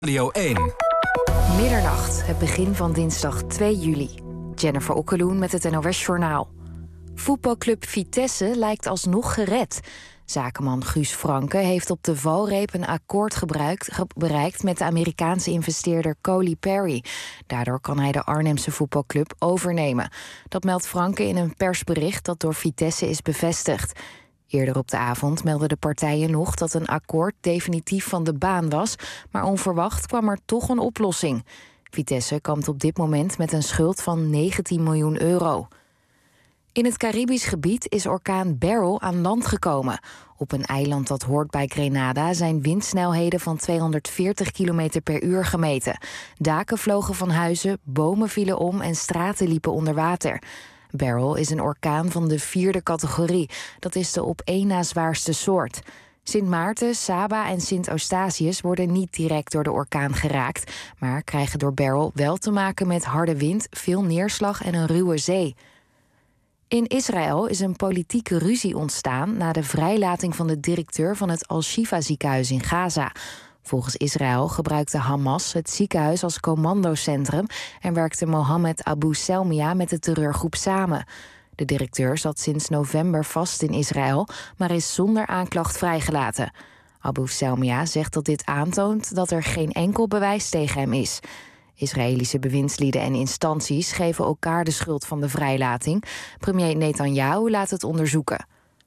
Radio 1. Middernacht, het begin van dinsdag 2 juli. Jennifer Okkeloen met het NOS-journaal. Voetbalclub Vitesse lijkt alsnog gered. Zakenman Guus Franke heeft op de valreep een akkoord bereikt met de Amerikaanse investeerder Coley Perry. Daardoor kan hij de Arnhemse voetbalclub overnemen. Dat meldt Franke in een persbericht dat door Vitesse is bevestigd. Eerder op de avond meldden de partijen nog dat een akkoord definitief van de baan was, maar onverwacht kwam er toch een oplossing. Vitesse kampt op dit moment met een schuld van 19 miljoen euro. In het Caribisch gebied is orkaan Beryl aan land gekomen. Op een eiland dat hoort bij Grenada zijn windsnelheden van 240 km per uur gemeten. Daken vlogen van huizen, bomen vielen om en straten liepen onder water. Beryl is een orkaan van de 4e categorie. Dat is de op één na zwaarste soort. Sint Maarten, Saba en Sint Eustatius worden niet direct door de orkaan geraakt, maar krijgen door Beryl wel te maken met harde wind, veel neerslag en een ruwe zee. In Israël is een politieke ruzie ontstaan na de vrijlating van de directeur van het Al-Shifa ziekenhuis in Gaza. Volgens Israël gebruikte Hamas het ziekenhuis als commandocentrum en werkte Mohammed Abu Selmia met de terreurgroep samen. De directeur zat sinds november vast in Israël, maar is zonder aanklacht vrijgelaten. Abu Selmia zegt dat dit aantoont dat er geen enkel bewijs tegen hem is. Israëlische bewindslieden en instanties geven elkaar de schuld van de vrijlating. Premier Netanyahu laat het onderzoeken.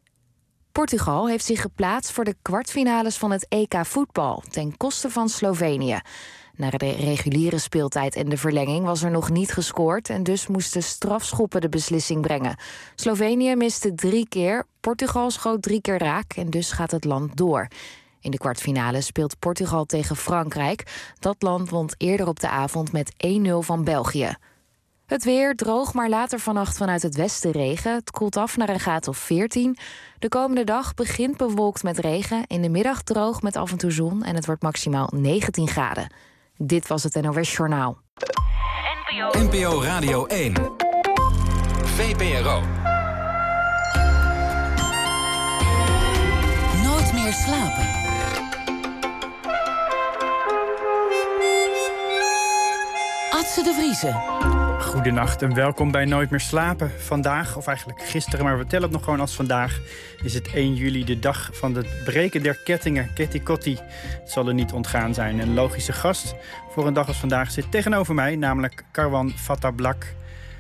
Portugal heeft zich geplaatst voor de kwartfinales van het EK voetbal ten koste van Slovenië. Na de reguliere speeltijd en de verlenging was er nog niet gescoord en dus moesten strafschoppen de beslissing brengen. Slovenië miste 3 keer, Portugal schoot 3 keer raak en dus gaat het land door. In de kwartfinale speelt Portugal tegen Frankrijk. Dat land won eerder op de avond met 1-0 van België. Het weer droog, maar later vannacht vanuit het westen regen. Het koelt af naar een graad of 14. De komende dag begint bewolkt met regen. In de middag droog met af en toe zon en het wordt maximaal 19 graden. Dit was het NOS Journaal. NPO Radio 1. VPRO. Nooit meer slapen. Adse de Vriese. Goedenacht en welkom bij Nooit meer slapen. Vandaag, of eigenlijk gisteren, maar we tellen het nog gewoon als vandaag, is het 1 juli, de dag van het breken der kettingen. Ketty Kotti. Het zal er niet ontgaan zijn. Een logische gast voor een dag als vandaag zit tegenover mij, namelijk Karwan Fatahblak.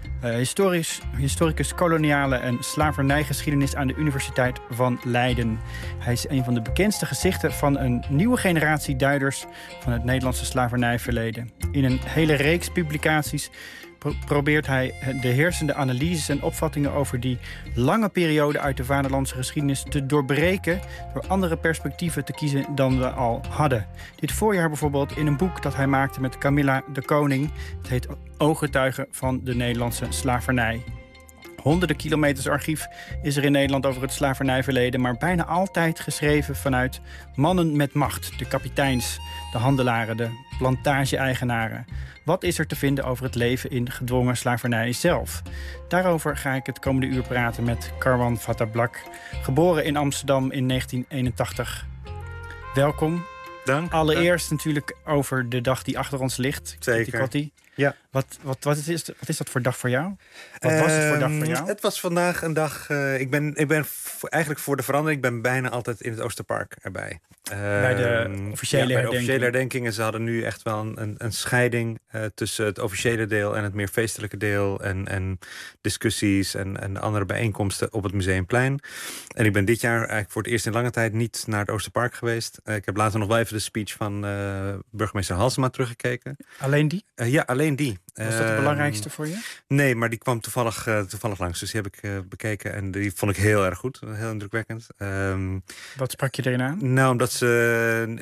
Historicus koloniale en slavernijgeschiedenis aan de Universiteit van Leiden. Hij is een van de bekendste gezichten van een nieuwe generatie duiders van het Nederlandse slavernijverleden. In een hele reeks publicaties probeert hij de heersende analyses en opvattingen over die lange periode uit de vaderlandse geschiedenis te doorbreken door andere perspectieven te kiezen dan we al hadden. Dit voorjaar bijvoorbeeld in een boek dat hij maakte met Camilla de Koning. Het heet Ooggetuigen van de Nederlandse slavernij. Honderden kilometers archief is er in Nederland over het slavernijverleden, maar bijna altijd geschreven vanuit mannen met macht. De kapiteins, de handelaren, de plantage-eigenaren. Wat is er te vinden over het leven in gedwongen slavernij zelf? Daarover ga ik het komende uur praten met Karwan Fatahblak, geboren in Amsterdam in 1981. Welkom. Dank. Allereerst natuurlijk over de dag die achter ons ligt. Zeker. Ja. Wat is dat voor dag voor jou? Wat was het voor dag voor jou? Het was vandaag een dag. Ik ben eigenlijk voor de verandering. Ik ben bijna altijd in het Oosterpark erbij. Bij de officiële herdenkingen. Ze hadden nu echt wel een scheiding tussen het officiële deel en het meer feestelijke deel. En discussies en andere bijeenkomsten op het Museumplein. En ik ben dit jaar eigenlijk voor het eerst in lange tijd niet naar het Oosterpark geweest. Ik heb later nog wel even de speech van burgemeester Halsema teruggekeken. Alleen die? Ja, alleen die. Was dat het belangrijkste voor je? Nee, maar die kwam toevallig langs. Dus die heb ik bekeken en die vond ik heel erg goed. Heel indrukwekkend. Wat sprak je erin aan? Nou, omdat ze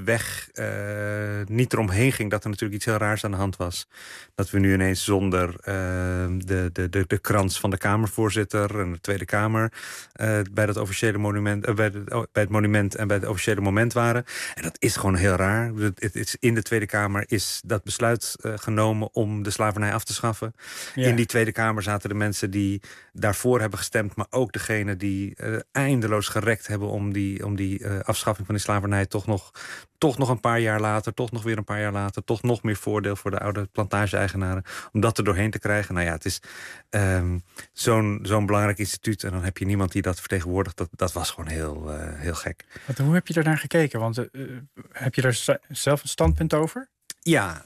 niet eromheen ging dat er natuurlijk iets heel raars aan de hand was. Dat we nu ineens zonder de krans van de Kamervoorzitter en de Tweede Kamer bij dat officiële monument, bij het monument en bij het officiële moment waren. En dat is gewoon heel raar. In de Tweede Kamer is dat besluit genomen om om de slavernij af te schaffen. Ja. In die Tweede Kamer zaten de mensen die daarvoor hebben gestemd, maar ook degene die eindeloos gerekt hebben om die afschaffing van die slavernij toch nog een paar jaar later, toch nog weer een paar jaar later, toch nog meer voordeel voor de oude plantage-eigenaren, om dat er doorheen te krijgen. Nou ja, het is zo'n belangrijk instituut en dan heb je niemand die dat vertegenwoordigt. Dat was gewoon heel gek. Hoe heb je daarnaar gekeken? Want heb je daar zelf een standpunt over? Ja,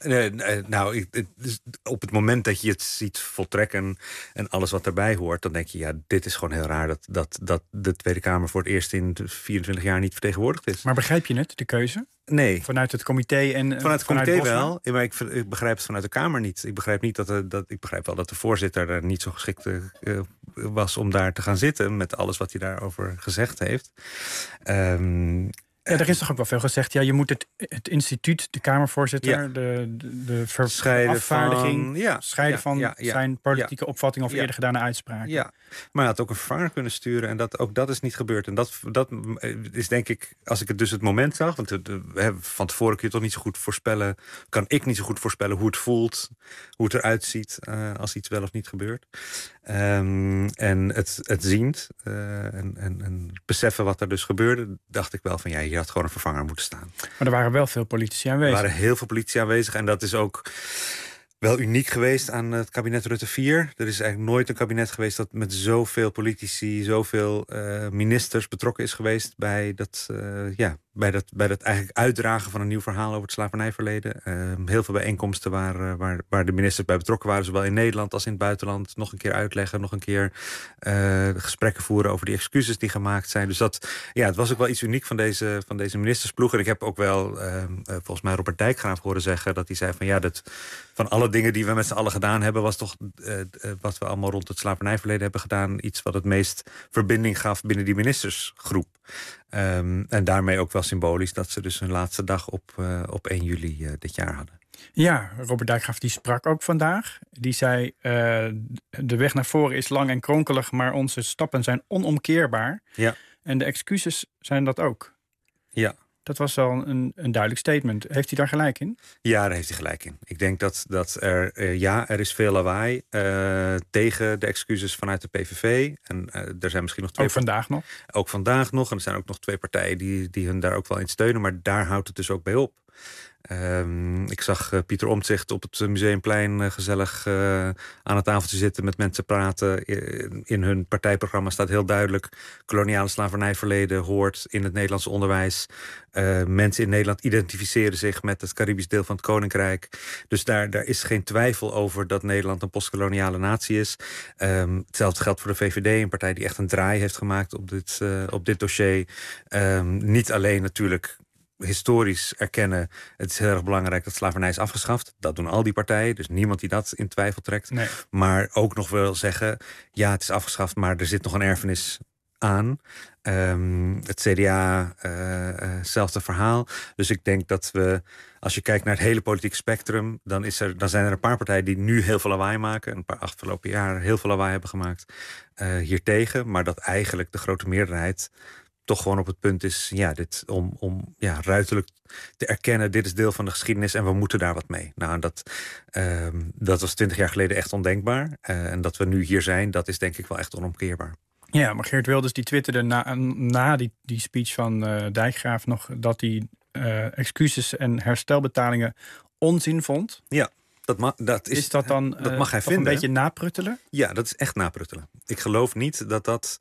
dus op het moment dat je het ziet voltrekken en alles wat daarbij hoort, dan denk je, ja, dit is gewoon heel raar dat de Tweede Kamer voor het eerst in 24 jaar niet vertegenwoordigd is. Maar begrijp je het, de keuze? Nee. Vanuit het comité en vanuit het comité Bosma? wel, maar ik begrijp het vanuit de Kamer niet. Ik begrijp niet ik begrijp wel dat de voorzitter er niet zo geschikt was om daar te gaan zitten met alles wat hij daarover gezegd heeft. Ja, er is toch ook wel veel gezegd. Ja, je moet het instituut, de Kamervoorzitter, de afvaardiging scheiden van zijn politieke opvatting of eerder gedane uitspraken. Ja, maar hij had ook een vervanger kunnen sturen en dat is niet gebeurd. En dat is denk ik, als ik het moment zag, want van tevoren kun je toch niet zo goed voorspellen, kan ik niet zo goed voorspellen hoe het voelt, hoe het eruit ziet als iets wel of niet gebeurt. En het ziend en beseffen wat er dus gebeurde, dacht ik wel van hier had gewoon een vervanger moeten staan. Maar er waren wel veel politici aanwezig. Er waren heel veel politici aanwezig en dat is ook wel uniek geweest aan het kabinet Rutte 4. Er is eigenlijk nooit een kabinet geweest dat met zoveel politici, zoveel ministers betrokken is geweest bij dat eigenlijk uitdragen van een nieuw verhaal over het slavernijverleden. Heel veel bijeenkomsten waar de ministers bij betrokken waren, zowel in Nederland als in het buitenland. Nog een keer uitleggen, nog een keer gesprekken voeren over die excuses die gemaakt zijn. Dus het was ook wel iets uniek van deze ministersploeg. En ik heb ook wel volgens mij Robert Dijkgraaf horen zeggen dat hij zei van alle dingen die we met z'n allen gedaan hebben, was toch wat we allemaal rond het slavernijverleden hebben gedaan, iets wat het meest verbinding gaf binnen die ministersgroep. En daarmee ook wel symbolisch dat ze dus hun laatste dag op 1 juli dit jaar hadden. Ja, Robert Dijkgraaf die sprak ook vandaag. Die zei, de weg naar voren is lang en kronkelig, maar onze stappen zijn onomkeerbaar. Ja. En de excuses zijn dat ook. Ja. Dat was wel een duidelijk statement. Heeft hij daar gelijk in? Ja, daar heeft hij gelijk in. Ik denk dat er is veel lawaai tegen de excuses vanuit de PVV. En er zijn misschien nog 2... Ook vandaag nog? Ook vandaag nog. En er zijn ook nog 2 partijen die hun daar ook wel in steunen. Maar daar houdt het dus ook bij op. Ik zag Pieter Omtzigt op het Museumplein gezellig aan het tafeltje zitten, met mensen praten. In hun partijprogramma staat heel duidelijk: koloniale slavernijverleden hoort in het Nederlandse onderwijs. Mensen in Nederland identificeren zich met het Caribisch deel van het Koninkrijk. Dus daar is geen twijfel over dat Nederland een postkoloniale natie is. Hetzelfde geldt voor de VVD, een partij die echt een draai heeft gemaakt op dit dossier. Niet alleen natuurlijk historisch erkennen, het is heel erg belangrijk dat slavernij is afgeschaft. Dat doen al die partijen, dus niemand die dat in twijfel trekt. Nee. Maar ook nog wel zeggen, ja, het is afgeschaft, maar er zit nog een erfenis aan. Het CDA, hetzelfde verhaal. Dus ik denk dat we, als je kijkt naar het hele politieke spectrum, dan zijn er een paar partijen die nu heel veel lawaai maken, een paar afgelopen jaar heel veel lawaai hebben gemaakt hiertegen, maar dat eigenlijk de grote meerderheid toch gewoon op het punt is, om ruiterlijk te erkennen, dit is deel van de geschiedenis en we moeten daar wat mee. Nou, dat was 20 jaar geleden echt ondenkbaar. En dat we nu hier zijn, dat is denk ik wel echt onomkeerbaar. Ja, maar Geert Wilders die twitterde na die speech van Dijkgraaf nog dat hij excuses en herstelbetalingen onzin vond. Ja. Dat mag hij vinden. Een beetje napruttelen? Ja, dat is echt napruttelen. Ik geloof niet dat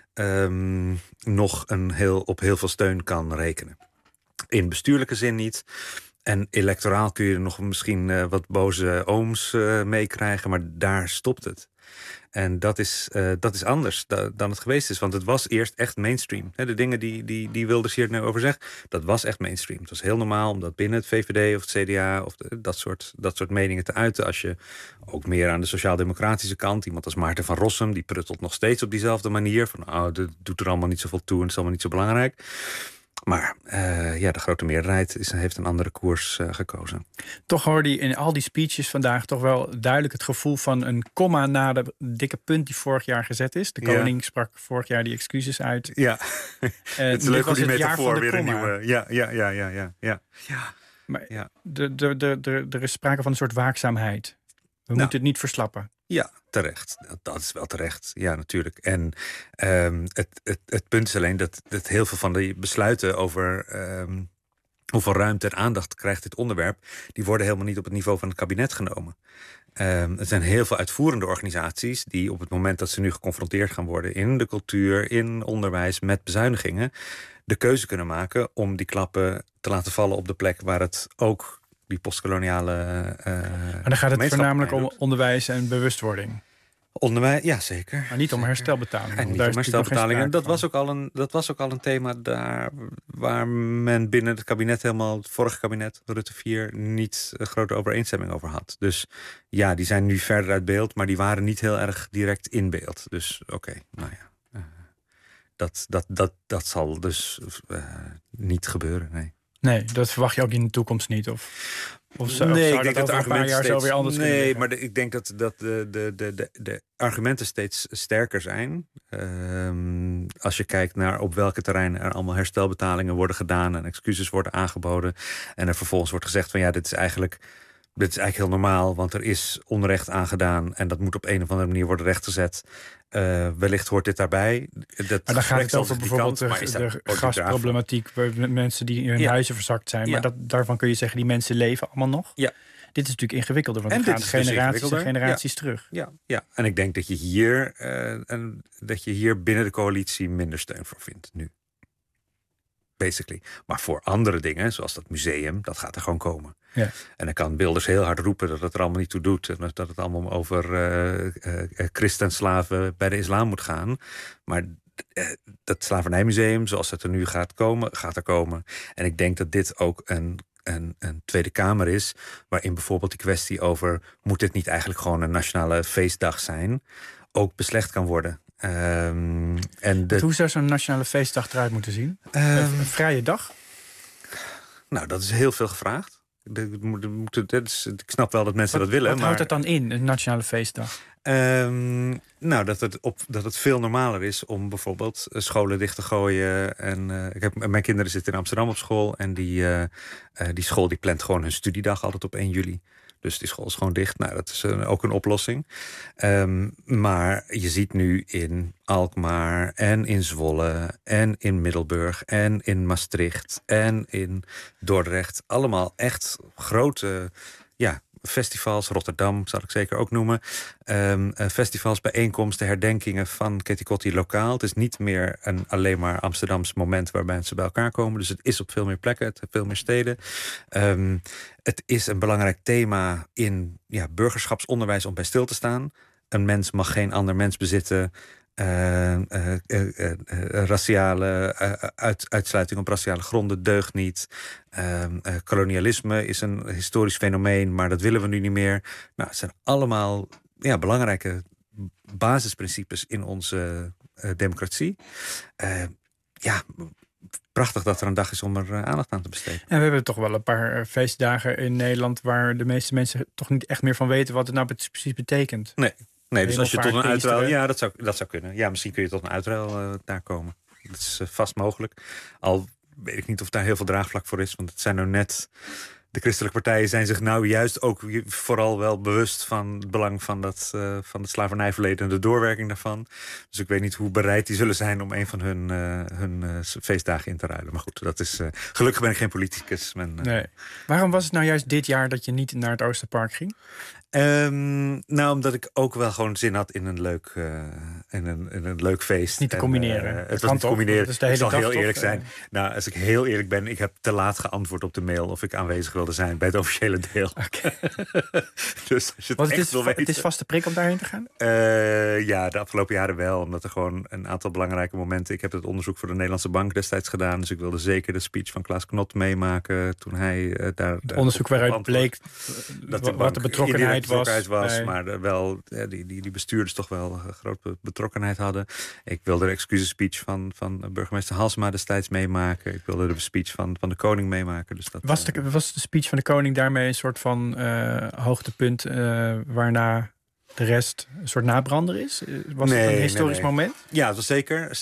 nog op heel veel steun kan rekenen. In bestuurlijke zin niet. En electoraal kun je er nog misschien wat boze ooms meekrijgen, maar daar stopt het. En dat is anders dan het geweest is. Want het was eerst echt mainstream. De dingen die Wilders hier nu over zegt, dat was echt mainstream. Het was heel normaal om dat binnen het VVD of het CDA of dat soort meningen te uiten. Als je ook meer aan de sociaal-democratische kant, iemand als Maarten van Rossum, die prutelt nog steeds op diezelfde manier. Van, dat doet er allemaal niet zoveel toe en het is allemaal niet zo belangrijk. Maar de grote meerderheid heeft een andere koers gekozen. Toch hoorde je in al die speeches vandaag toch wel duidelijk het gevoel van een komma na de dikke punt die vorig jaar gezet is. De koning sprak vorig jaar die excuses uit. Ja, het is leuk hoe die metafoor weer een nieuwe. Ja. Maar er is sprake van een soort waakzaamheid. We moeten het niet verslappen. Ja, terecht. Dat is wel terecht. Ja, natuurlijk. En het punt is alleen dat heel veel van die besluiten over hoeveel ruimte en aandacht krijgt dit onderwerp, die worden helemaal niet op het niveau van het kabinet genomen. Er zijn heel veel uitvoerende organisaties die op het moment dat ze nu geconfronteerd gaan worden in de cultuur, in onderwijs, met bezuinigingen, de keuze kunnen maken om die klappen te laten vallen op de plek waar het ook die postkoloniale Maar dan gaat het voornamelijk om onderwijs en bewustwording. Onderwijs, ja, zeker. Maar niet om herstelbetalingen. En niet om herstelbetalingen. Dat was ook al een thema daar waar men binnen het kabinet helemaal, het vorige kabinet, Rutte 4, niet een grote overeenstemming over had. Dus ja, die zijn nu verder uit beeld, maar die waren niet heel erg direct in beeld. Dus oké, nou ja. Dat zal dus niet gebeuren, nee. Nee, dat verwacht je ook in de toekomst niet? Of nee, ik denk dat de argumenten zo weer anders kunnen liggen? maar ik denk dat de argumenten steeds sterker zijn. Als je kijkt naar op welke terreinen er allemaal herstelbetalingen worden gedaan en excuses worden aangeboden. En er vervolgens wordt gezegd van ja, dit is eigenlijk heel normaal, want er is onrecht aangedaan en dat moet op een of andere manier worden rechtgezet. Wellicht hoort dit daarbij. Maar dan gaat het over bijvoorbeeld de gasproblematiek, mensen die in hun huizen verzakt zijn. Ja. Maar daarvan kun je zeggen, die mensen leven allemaal nog. Ja. Dit is natuurlijk ingewikkelder, want het gaat generaties terug. Ja, en ik denk dat je hier binnen de coalitie minder steun voor vindt nu. Basically. Maar voor andere dingen, zoals dat museum, dat gaat er gewoon komen. Ja. En dan kan Wilders heel hard roepen dat het er allemaal niet toe doet. En dat het allemaal over christenslaven bij de islam moet gaan. Maar dat slavernijmuseum, zoals het er nu gaat er komen. En ik denk dat dit ook een Tweede Kamer is, waarin bijvoorbeeld die kwestie over, moet dit niet eigenlijk gewoon een nationale feestdag zijn, ook beslecht kan worden. Hoe zou zo'n nationale feestdag eruit moeten zien? Een vrije dag? Nou, dat is heel veel gevraagd. Ik snap wel dat mensen dat willen. Wat houdt het dan in, een nationale feestdag? Nou, dat het veel normaler is om bijvoorbeeld scholen dicht te gooien. En mijn kinderen zitten in Amsterdam op school. En die school die plant gewoon hun studiedag altijd op 1 juli. Dus die school is gewoon dicht. Nou, dat is ook een oplossing. Maar je ziet nu in Alkmaar en in Zwolle en in Middelburg en in Maastricht en in Dordrecht allemaal echt grote festivals. Rotterdam zal ik zeker ook noemen. Festivals, bijeenkomsten, herdenkingen van Ketty Kotti lokaal. Het is niet meer een alleen maar Amsterdams moment waarbij mensen bij elkaar komen. Dus het is op veel meer plekken, het veel meer steden. Het is een belangrijk thema in burgerschapsonderwijs om bij stil te staan. Een mens mag geen ander mens bezitten. Raciale uitsluiting op raciale gronden deugt niet. Kolonialisme is een historisch fenomeen, maar dat willen we nu niet meer. Nou, het zijn allemaal belangrijke basisprincipes in onze democratie. Prachtig dat er een dag is om er aandacht aan te besteden. En we hebben toch wel een paar feestdagen in Nederland waar de meeste mensen toch niet echt meer van weten wat het nou precies betekent. Nee, dus als je tot een uitruil... Ja, dat zou kunnen. Ja, misschien kun je tot een uitruil daar komen. Dat is vast mogelijk. Al weet ik niet of daar heel veel draagvlak voor is. Want het zijn nou net... De christelijke partijen zijn zich nou juist ook vooral wel bewust van het belang van het slavernijverleden en de doorwerking daarvan. Dus ik weet niet hoe bereid die zullen zijn om een van hun feestdagen in te ruilen. Maar goed, dat is gelukkig ben ik geen politicus. Nee. Waarom was het nou juist dit jaar dat je niet naar het Oosterpark ging? Nou, omdat ik ook wel gewoon zin had in een leuk feest. Niet te combineren. Het was niet te combineren. Dus ik zal heel eerlijk zijn. Nou, als ik heel eerlijk ben, ik heb te laat geantwoord op de mail of ik aanwezig wilde zijn bij het officiële deel. Okay. Dus als je het wil weten. Het is vaste prik om daarheen te gaan? Ja, de afgelopen jaren wel. Omdat er gewoon een aantal belangrijke momenten... Ik heb het onderzoek voor de Nederlandse Bank destijds gedaan. Dus ik wilde zeker de speech van Klaas Knot meemaken toen hij daar... Het onderzoek waaruit bleek wat de betrokkenheid was. Maar wel die bestuurders toch wel grote betrokkenheid hadden. Ik wilde de excusespeech van burgemeester Halsema destijds meemaken. Ik wilde de speech van de koning meemaken. Dus was de speech van de koning daarmee een soort van hoogtepunt waarna de rest een soort nabrander is? Was het een historisch moment? Ja, het was zeker.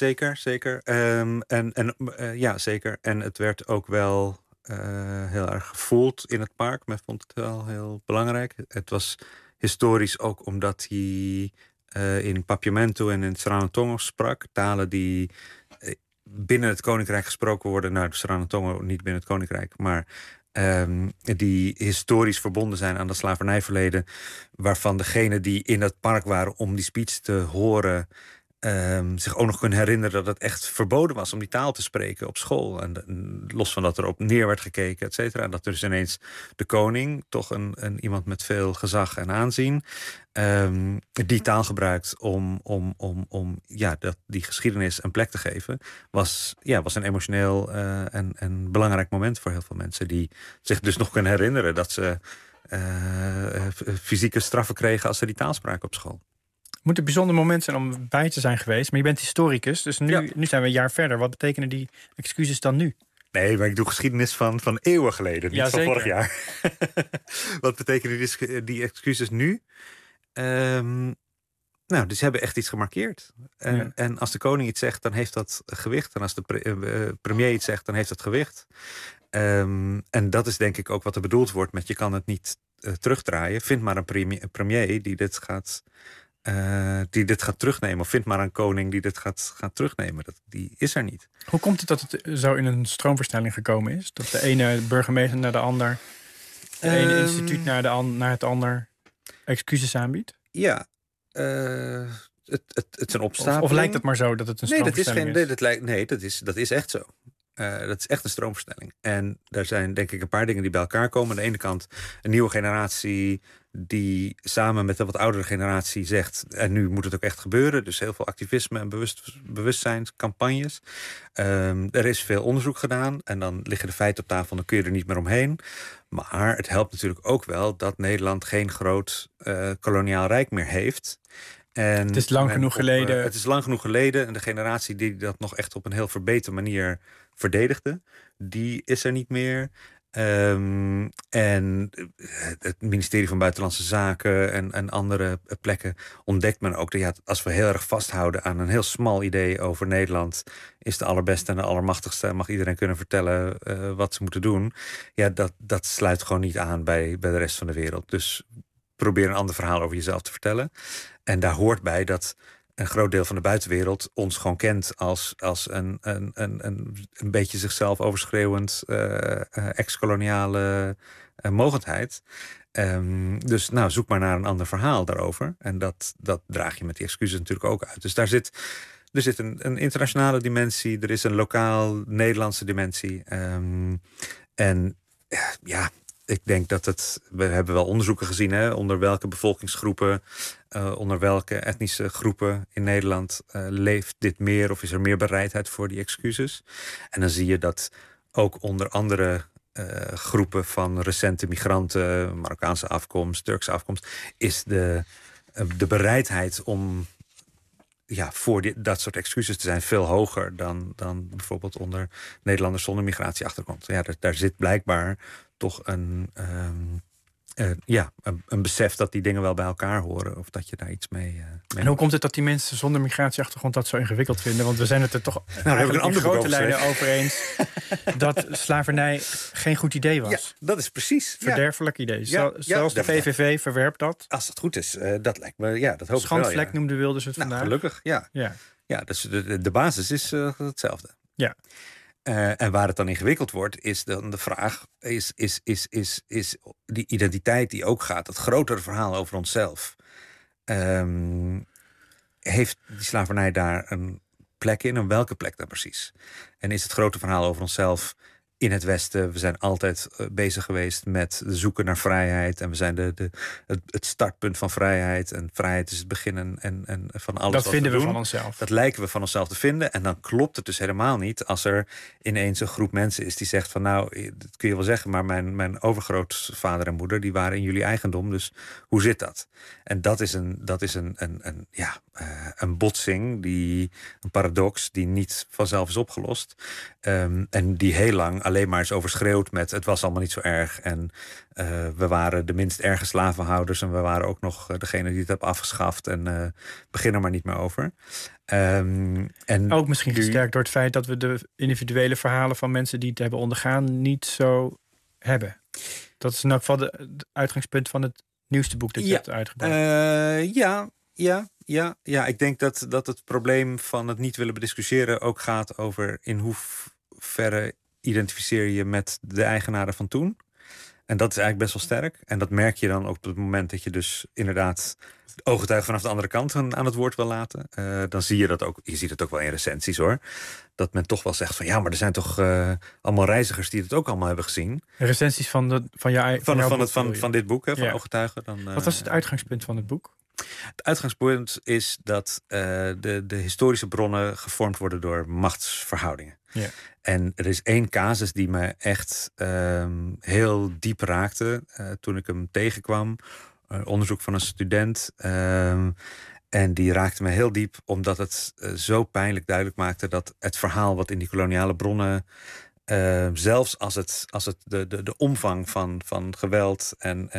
Zeker. En het werd ook wel heel erg gevoeld in het park. Men vond het wel heel belangrijk. Het was Historisch ook omdat hij in Papiamento en in Sranan-Tongo sprak. Talen die binnen het koninkrijk gesproken worden. Nou, Sranan-Tongo niet binnen het koninkrijk, maar die historisch verbonden zijn aan dat slavernijverleden. Waarvan degenen die in dat park waren om die speech te horen zich ook nog kunnen herinneren dat het echt verboden was om die taal te spreken op school. En los van dat er op neer werd gekeken, et cetera. En dat er dus ineens de koning, toch iemand met veel gezag en aanzien, die taal gebruikt om die geschiedenis een plek te geven, was een emotioneel en belangrijk moment voor heel veel mensen. Die zich dus nog kunnen herinneren dat ze fysieke straffen kregen als ze die taal spraken op school. Het moet een bijzonder moment zijn om bij te zijn geweest. Maar je bent historicus, dus nu zijn we een jaar verder. Wat betekenen die excuses dan nu? Nee, maar ik doe geschiedenis van eeuwen geleden, niet van vorig jaar. Wat betekenen die excuses nu? Dus ze hebben echt iets gemarkeerd. En als de koning iets zegt, dan heeft dat gewicht. En als de premier iets zegt, dan heeft dat gewicht. En dat is denk ik ook wat er bedoeld wordt met je kan het niet terugdraaien. Vind maar een premier die dit gaat terugnemen. Of vind maar een koning die dit gaat terugnemen. Die is er niet. Hoe komt het dat het zo in een stroomversnelling gekomen is? Dat de ene burgemeester naar de ander, de ene instituut naar het ander excuses aanbiedt? Ja, het is een opstapeling. Of lijkt het maar zo dat het een stroomversnelling is? Dat is echt zo. Dat is echt een stroomversnelling. En er zijn denk ik een paar dingen die bij elkaar komen. Aan de ene kant een nieuwe generatie die samen met de wat oudere generatie zegt, en nu moet het ook echt gebeuren. Dus heel veel activisme en bewustzijnscampagnes. Er is veel onderzoek gedaan en dan liggen de feiten op tafel, dan kun je er niet meer omheen. Maar het helpt natuurlijk ook wel dat Nederland geen groot koloniaal rijk meer heeft. En het is lang genoeg geleden. Het is lang genoeg geleden. En de generatie die dat nog echt op een heel verbeterde manier verdedigde, die is er niet meer. En het ministerie van Buitenlandse Zaken en andere plekken ontdekt men ook dat als we heel erg vasthouden aan een heel smal idee over Nederland, is de allerbeste en de allermachtigste, mag iedereen kunnen vertellen wat ze moeten doen. Ja, dat sluit gewoon niet aan bij de rest van de wereld. Dus probeer een ander verhaal over jezelf te vertellen. En daar hoort bij dat een groot deel van de buitenwereld ons gewoon kent als een beetje zichzelf overschreeuwend ex-koloniale mogendheid. Dus zoek maar naar een ander verhaal daarover. En dat draag je met die excuses natuurlijk ook uit. Dus er zit een internationale dimensie, er is een lokaal Nederlandse dimensie. Ik denk dat we hebben wel onderzoeken gezien, onder welke bevolkingsgroepen, onder welke etnische groepen in Nederland leeft dit meer of is er meer bereidheid voor die excuses. En dan zie je dat ook onder andere groepen van recente migranten, Marokkaanse afkomst, Turkse afkomst, is de bereidheid om voor dat soort excuses te zijn veel hoger dan bijvoorbeeld onder Nederlanders zonder migratieachtergrond. Ja, daar zit blijkbaar toch een besef dat die dingen wel bij elkaar horen. Of dat je daar iets mee en hoe komt het dat die mensen zonder migratieachtergrond dat zo ingewikkeld vinden? Want we zijn het er toch in grote lijnen over eens dat slavernij geen goed idee was. Ja, dat is precies. Verderfelijk idee. Zelfs de PVV verwerpt dat. Als het goed is, dat lijkt me, dat hoop ik wel. Schandvlek noemde Wilders het vandaag. Gelukkig, ja. Dus de basis is hetzelfde. Ja. En waar het dan ingewikkeld wordt, is dan de vraag, is die identiteit die ook gaat, het grotere verhaal over onszelf, heeft die slavernij daar een plek in? En welke plek dan precies? En is het grote verhaal over onszelf in het Westen? We zijn altijd bezig geweest met zoeken naar vrijheid. En we zijn het startpunt van vrijheid. En vrijheid is het begin en van alles dat wat vinden we doen. Van onszelf. Dat lijken we van onszelf te vinden. En dan klopt het dus helemaal niet als er ineens een groep mensen is die zegt van dat kun je wel zeggen, maar mijn overgrootvader en moeder die waren in jullie eigendom. Dus hoe zit dat? En dat is een botsing, een paradox die niet vanzelf is opgelost. En die heel lang alleen maar is overschreeuwd met het was allemaal niet zo erg. En we waren de minst erge slavenhouders. En we waren ook nog degene die het hebben afgeschaft. En begin er maar niet meer over. En ook misschien gesterkt door het feit dat we de individuele verhalen van mensen die het hebben ondergaan niet zo hebben. Dat is in elk geval het uitgangspunt van het nieuwste boek dat je hebt uitgebracht. Ja, ik denk dat het probleem van het niet willen bediscussiëren ook gaat over in hoeverre identificeer je met de eigenaren van toen. En dat is eigenlijk best wel sterk. En dat merk je dan ook op het moment dat je dus inderdaad ooggetuigen vanaf de andere kant aan het woord wil laten. Dan zie je dat ook. Je ziet het ook wel in recensies hoor. Dat men toch wel zegt van ja, maar er zijn toch allemaal reizigers die het ook allemaal hebben gezien. Recensies van dit boek, hè, van ooggetuigen. Wat was het uitgangspunt van het boek? Het uitgangspunt is dat de historische bronnen gevormd worden door machtsverhoudingen. Ja. En er is één casus die me echt heel diep raakte toen ik hem tegenkwam. Onderzoek van een student. En die raakte me heel diep omdat het zo pijnlijk duidelijk maakte dat het verhaal wat in die koloniale bronnen, zelfs als het de omvang van geweld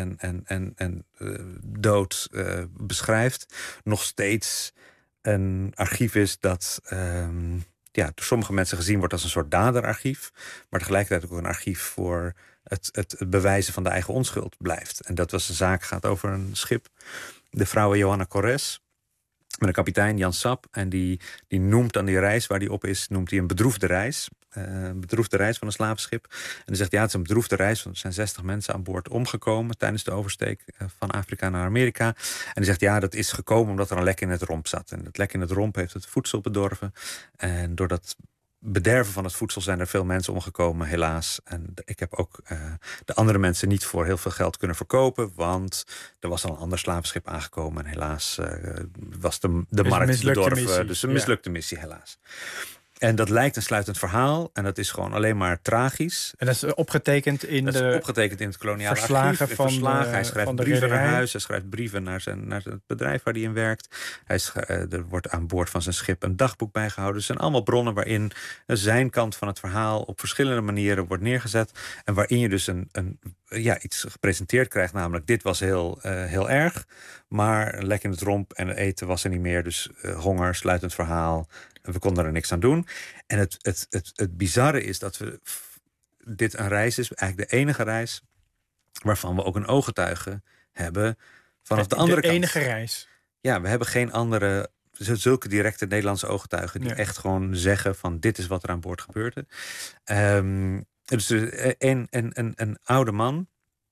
en dood beschrijft, nog steeds een archief is dat door sommige mensen gezien wordt als een soort daderarchief, maar tegelijkertijd ook een archief voor het bewijzen van de eigen onschuld blijft. En dat was een zaak, gaat over een schip, de vrouwen Johanna Corres, met een kapitein, Jan Sap. En die noemt dan die reis waar die op is, noemt hij een bedroefde reis. Een bedroefde reis van een slavenschip. En hij zegt, ja, het is een bedroefde reis, want er zijn 60 mensen aan boord omgekomen tijdens de oversteek van Afrika naar Amerika. En hij zegt, ja, dat is gekomen omdat er een lek in het romp zat. En dat lek in het romp heeft het voedsel bedorven. En door dat bederven van het voedsel zijn er veel mensen omgekomen, helaas. En ik heb ook de andere mensen niet voor heel veel geld kunnen verkopen, want er was al een ander slavenschip aangekomen en helaas was de markt bedorven. Missie. Dus een mislukte missie, helaas. En dat lijkt een sluitend verhaal. En dat is gewoon alleen maar tragisch. En dat is opgetekend in het koloniale archief. Hij schrijft brieven naar huis. Hij schrijft brieven naar het bedrijf waar hij in werkt. Er wordt aan boord van zijn schip een dagboek bijgehouden. Het zijn allemaal bronnen waarin zijn kant van het verhaal op verschillende manieren wordt neergezet. En waarin je dus iets gepresenteerd krijgt. Namelijk, dit was heel erg. Maar een lek in het romp en het eten was er niet meer. Dus honger, sluitend verhaal. We konden er niks aan doen. En het bizarre is dat dit een reis is, eigenlijk de enige reis waarvan we ook een ooggetuige hebben vanaf de andere kant. De enige reis. Ja, we hebben geen andere, zulke directe Nederlandse ooggetuigen die echt gewoon zeggen van dit is wat er aan boord gebeurde. Dus een oude man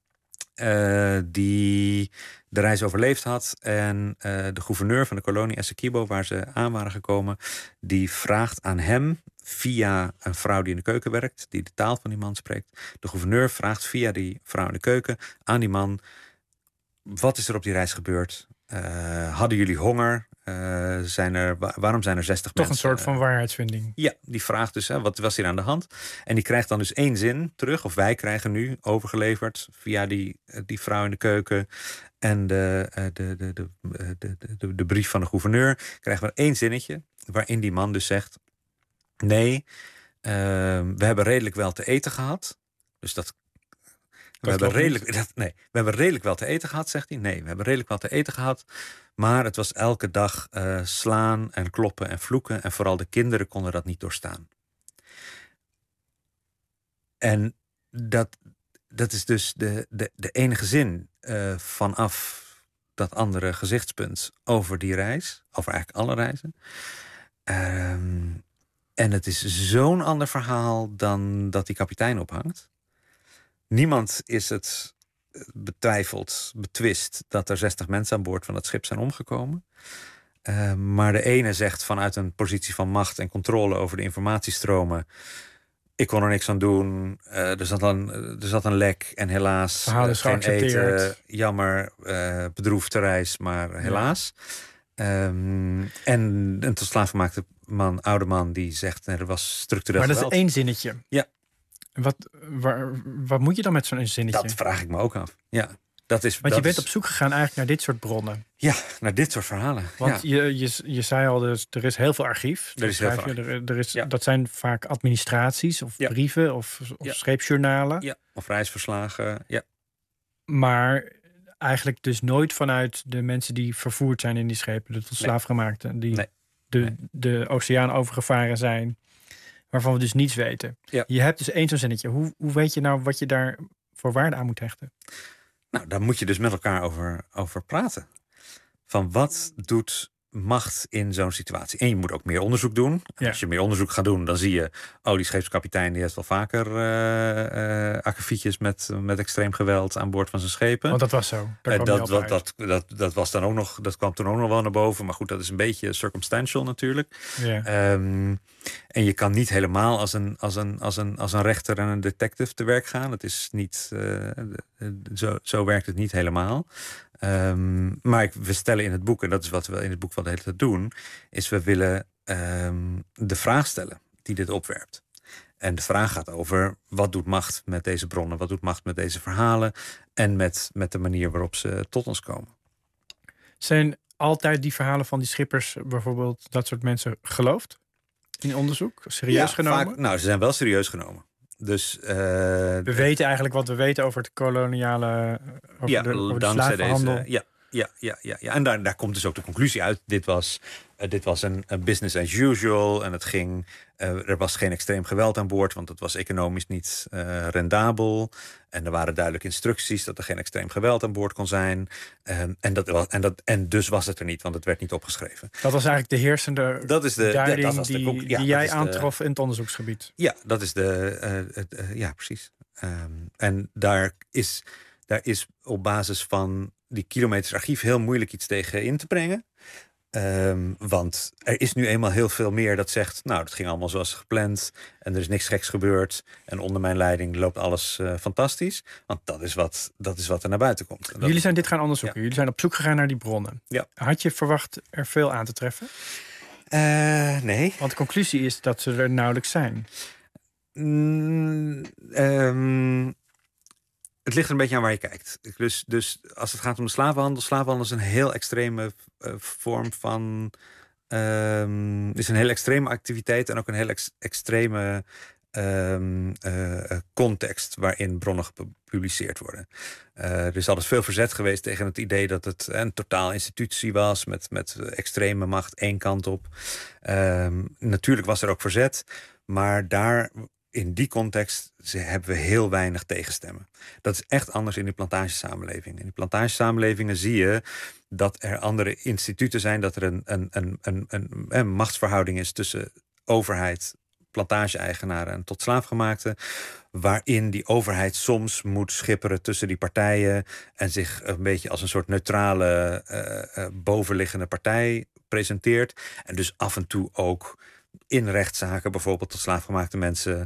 die de reis overleefd had. En de gouverneur van de kolonie Essequibo, waar ze aan waren gekomen, die vraagt aan hem via een vrouw die in de keuken werkt, die de taal van die man spreekt. De gouverneur vraagt via die vrouw in de keuken aan die man: wat is er op die reis gebeurd? Hadden jullie honger? Waarom zijn er 60 mensen? Toch een soort van waarheidsvinding. Ja, die vraagt dus, wat was hier aan de hand? En die krijgt dan dus 1 zin terug, of wij krijgen nu overgeleverd via die vrouw in de keuken en de brief van de gouverneur, krijgen we 1 zinnetje waarin die man dus zegt: nee, we hebben redelijk wel te eten gehad. Dus we hebben redelijk wel te eten gehad, zegt hij. Nee, we hebben redelijk wel te eten gehad. Maar het was elke dag slaan en kloppen en vloeken. En vooral de kinderen konden dat niet doorstaan. En dat is dus de enige zin vanaf dat andere gezichtspunt over die reis. Over eigenlijk alle reizen. En het is zo'n ander verhaal dan dat die kapitein ophangt. Niemand is het betwist dat er 60 mensen aan boord van dat schip zijn omgekomen. Maar de ene zegt vanuit een positie van macht en controle over de informatiestromen: ik kon er niks aan doen, er zat een lek en helaas geen eten, jammer, bedroefde reis, maar helaas. En een tot slaaf gemaakte oude man die zegt: er was structureel geweld. Maar dat is 1 zinnetje. Ja. Wat moet je dan met zo'n zinnetje? Dat vraag ik me ook af. Ja, Want je bent op zoek gegaan eigenlijk naar dit soort bronnen. Ja, naar dit soort verhalen. Want je zei al, er is heel veel archief. Dat zijn vaak administraties of brieven of scheepsjournalen. Ja, of reisverslagen. Ja. Maar eigenlijk dus nooit vanuit de mensen die vervoerd zijn in die schepen. De tot slaafgemaakten. Die de oceaan overgevaren zijn. Waarvan we dus niets weten. Ja. Je hebt dus 1 zo'n zinnetje. Hoe weet je nou wat je daar voor waarde aan moet hechten? Nou, daar moet je dus met elkaar over praten. Van wat doet macht in zo'n situatie? En je moet ook meer onderzoek doen. Ja. Als je meer onderzoek gaat doen, dan zie je... die scheepskapitein die heeft wel vaker akkefietjes met extreem geweld aan boord van zijn schepen. Want dat was zo. Dat was dan ook nog, dat kwam toen ook nog wel naar boven. Maar goed, dat is een beetje circumstantial natuurlijk. Ja. En je kan niet helemaal als een rechter en een detective te werk gaan. Het is niet, zo werkt het niet helemaal. Maar we stellen in het boek, en dat is wat we in het boek wel de hele tijd doen, is we willen de vraag stellen die dit opwerpt. En de vraag gaat over, wat doet macht met deze bronnen? Wat doet macht met deze verhalen? En met de manier waarop ze tot ons komen. Zijn altijd die verhalen van die schippers, bijvoorbeeld dat soort mensen, geloofd? In onderzoek? Serieus genomen? Vaak, nou, ze zijn wel serieus genomen. Dus, we weten eigenlijk wat we weten over het koloniale... over de slavenhandel. Ja. En daar komt dus ook de conclusie uit. Dit was een business as usual. En het ging... er was geen extreem geweld aan boord, want het was economisch niet rendabel. En er waren duidelijke instructies dat er geen extreem geweld aan boord kon zijn. En dus was het er niet, want het werd niet opgeschreven. Dat was eigenlijk de heersende duiding die jij aantrof in het onderzoeksgebied. Ja, dat is ja, precies. En daar is op basis van die kilometers archief heel moeilijk iets tegen in te brengen. Want er is nu eenmaal heel veel meer dat zegt, nou, dat ging allemaal zoals gepland en er is niks geks gebeurd en onder mijn leiding loopt alles fantastisch. Want dat is wat er naar buiten komt. Jullie zijn dit gaan onderzoeken. Ja. Jullie zijn op zoek gegaan naar die bronnen. Ja. Had je verwacht er veel aan te treffen? Nee. Want de conclusie is dat ze er nauwelijks zijn. Het ligt er een beetje aan waar je kijkt. Dus als het gaat om de slavenhandel is een heel extreme vorm van... is een heel extreme activiteit en ook een heel extreme context waarin bronnen gepubliceerd worden. Er is altijd veel verzet geweest tegen het idee dat het een totaal institutie was met extreme macht één kant op. Natuurlijk was er ook verzet, maar in die context hebben we heel weinig tegenstemmen. Dat is echt anders in die plantagesamenleving. In die plantagesamenlevingen zie je dat er andere instituten zijn, dat er een machtsverhouding is tussen overheid, plantage-eigenaren en tot slaafgemaakten, waarin die overheid soms moet schipperen tussen die partijen en zich een beetje als een soort neutrale bovenliggende partij presenteert. En dus af en toe ook in rechtszaken bijvoorbeeld tot slaafgemaakte mensen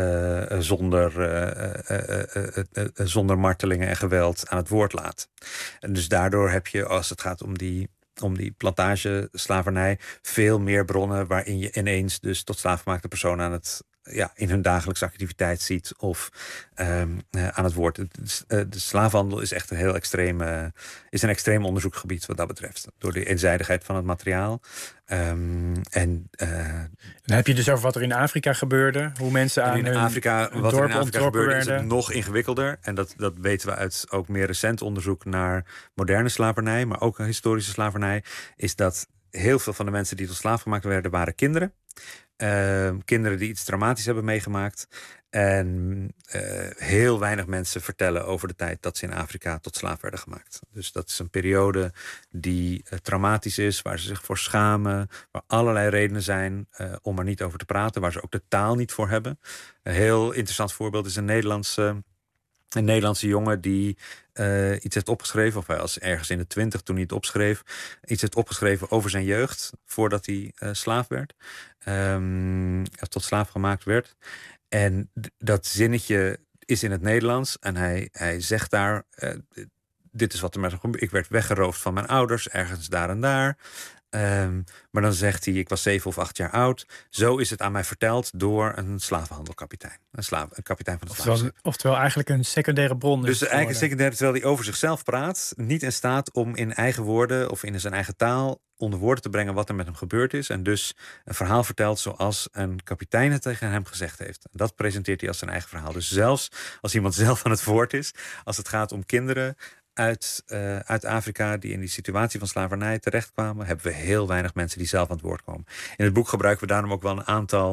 zonder martelingen en geweld aan het woord laat. En dus daardoor heb je, als het gaat om die plantageslavernij, veel meer bronnen waarin je ineens dus tot slaafgemaakte personen aan het in hun dagelijkse activiteit ziet of aan het woord. De slavenhandel is echt een extreem onderzoeksgebied wat dat betreft. Door de eenzijdigheid van het materiaal. Dan heb je dus over wat er in Afrika gebeurde. Hoe mensen aan hun dorp onttrokken werden. Is het nog ingewikkelder. En dat weten we uit ook meer recent onderzoek naar moderne slavernij, maar ook historische slavernij, is dat heel veel van de mensen die tot slaaf gemaakt werden, waren kinderen. Kinderen die iets dramatisch hebben meegemaakt. En heel weinig mensen vertellen over de tijd dat ze in Afrika tot slaaf werden gemaakt. Dus dat is een periode die traumatisch is, waar ze zich voor schamen, waar allerlei redenen zijn om er niet over te praten, waar ze ook de taal niet voor hebben. Een heel interessant voorbeeld is een Nederlandse jongen die iets heeft opgeschreven, of hij was ergens in de 20 toen hij het opschreef, iets heeft opgeschreven over zijn jeugd, voordat hij slaaf werd, tot slaaf gemaakt werd. En dat zinnetje is in het Nederlands en hij zegt daar, dit is wat er met hem gebeurde. Ik werd weggeroofd van mijn ouders, ergens daar en daar. Maar dan zegt hij, ik was 7 of 8 jaar oud. Zo is het aan mij verteld door een slavenhandelkapitein. Een kapitein van de slaven. Oftewel eigenlijk een secundaire bron. Dus eigenlijk een secundaire, terwijl hij over zichzelf praat, niet in staat om in eigen woorden of in zijn eigen taal onder woorden te brengen wat er met hem gebeurd is. En dus een verhaal vertelt zoals een kapitein het tegen hem gezegd heeft. En dat presenteert hij als zijn eigen verhaal. Dus zelfs als iemand zelf aan het woord is, als het gaat om kinderen uit Afrika die in die situatie van slavernij terechtkwamen, hebben we heel weinig mensen die zelf aan het woord komen. In het boek gebruiken we daarom ook wel een aantal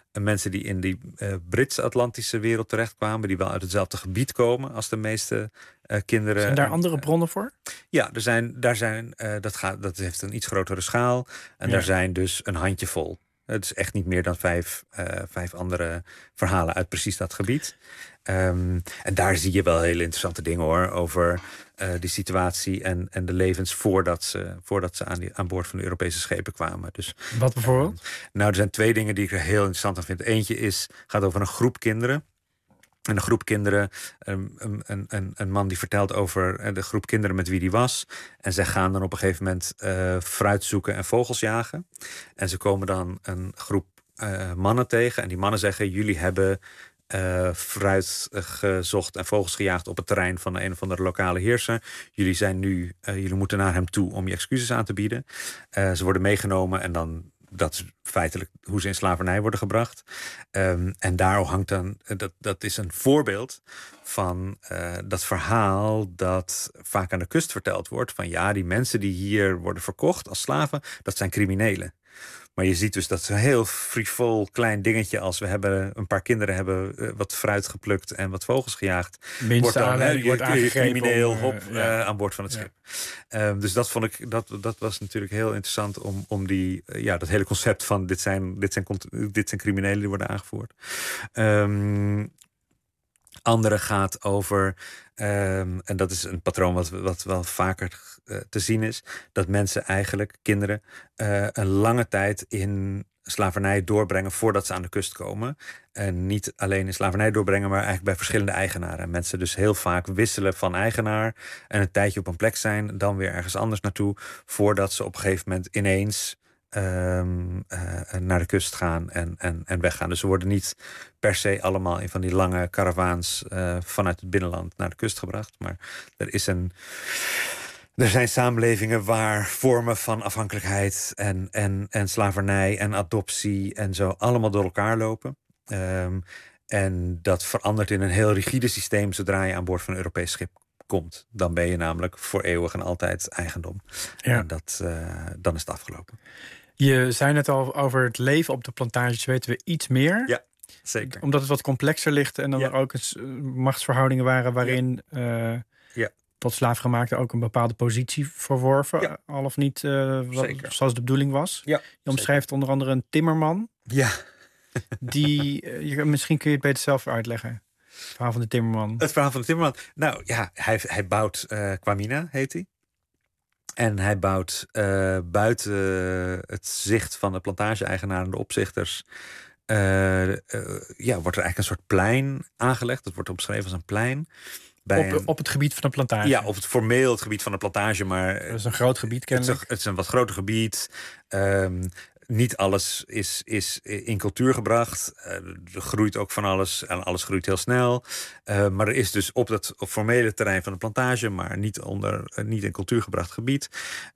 mensen die in die Brits-Atlantische wereld terechtkwamen, die wel uit hetzelfde gebied komen als de meeste kinderen. Zijn daar andere bronnen voor? Ja, dat heeft een iets grotere schaal. En daar zijn dus een handjevol. Het is echt niet meer dan 5 andere verhalen uit precies dat gebied. En daar zie je wel hele interessante dingen hoor. Over die situatie en de levens voordat ze aan boord van de Europese schepen kwamen. Dus, wat bijvoorbeeld? Nou, er zijn 2 dingen die ik er heel interessant aan vind. Eentje gaat over een groep kinderen. En een groep kinderen, een man die vertelt over de groep kinderen met wie die was. En zij gaan dan op een gegeven moment fruit zoeken en vogels jagen. En ze komen dan een groep mannen tegen. En die mannen zeggen, jullie hebben fruit gezocht en vogels gejaagd op het terrein van een of andere lokale heerser. Jullie moeten naar hem toe om je excuses aan te bieden. Ze worden meegenomen en dan... Dat is feitelijk hoe ze in slavernij worden gebracht. En daar hangt dan... Dat is een voorbeeld van dat verhaal dat vaak aan de kust verteld wordt. Van ja, die mensen die hier worden verkocht als slaven, dat zijn criminelen. Maar je ziet dus dat zo'n heel frivol klein dingetje als een paar kinderen hebben wat fruit geplukt en wat vogels gejaagd. Wordt dan crimineel aan boord van het schip. Dus dat vond ik, dat was natuurlijk heel interessant om dat hele concept van dit zijn criminelen die worden aangevoerd. Andere gaat over, en dat is een patroon wat wel vaker te zien is, dat mensen eigenlijk, kinderen, een lange tijd in slavernij doorbrengen voordat ze aan de kust komen. En niet alleen in slavernij doorbrengen, maar eigenlijk bij verschillende eigenaren. En mensen dus heel vaak wisselen van eigenaar en een tijdje op een plek zijn, dan weer ergens anders naartoe, voordat ze op een gegeven moment ineens naar de kust gaan en weggaan. Dus ze worden niet per se allemaal in van die lange karavaans vanuit het binnenland naar de kust gebracht. Maar er zijn samenlevingen waar vormen van afhankelijkheid en slavernij en adoptie en zo allemaal door elkaar lopen. En dat verandert in een heel rigide systeem zodra je aan boord van een Europees schip komt. Dan ben je namelijk voor eeuwig en altijd eigendom. Ja. En dan is het afgelopen. Je zei net al over het leven op de plantages weten we iets meer. Ja, zeker. Omdat het wat complexer ligt en dan er ook machtsverhoudingen waren waarin tot slaafgemaakte ook een bepaalde positie verworven. Ja. Al of niet zoals de bedoeling was. Ja, je omschrijft onder andere een timmerman. Ja. Misschien kun je het beter zelf uitleggen. Het verhaal van de timmerman. Het verhaal van de timmerman. Nou ja, hij bouwt Kwamina, heet hij. En hij bouwt buiten het zicht van de plantage-eigenaren en de opzichters. Wordt er eigenlijk een soort plein aangelegd. Dat wordt omschreven als een plein. Op het gebied van de plantage? Ja, op het formeel het gebied van de plantage. Maar dat is een groot gebied kennelijk. Het is een wat groter gebied. Niet alles is in cultuur gebracht. Er groeit ook van alles en alles groeit heel snel. Maar er is dus op dat formele terrein van de plantage, maar niet in cultuur gebracht gebied.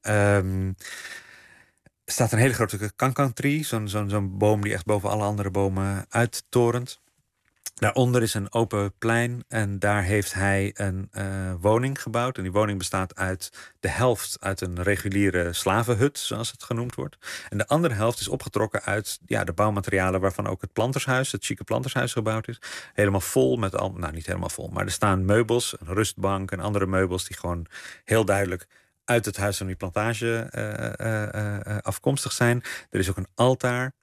Staat een hele grote kankan-tree. Zo'n boom die echt boven alle andere bomen uittorent. Daaronder is een open plein en daar heeft hij een woning gebouwd. En die woning bestaat uit de helft uit een reguliere slavenhut, zoals het genoemd wordt. En de andere helft is opgetrokken uit de bouwmaterialen waarvan ook het plantershuis, het chique plantershuis gebouwd is. Helemaal vol met niet helemaal vol, maar er staan meubels, een rustbank en andere meubels die gewoon heel duidelijk uit het huis van die plantage afkomstig zijn. Er is ook een altaar.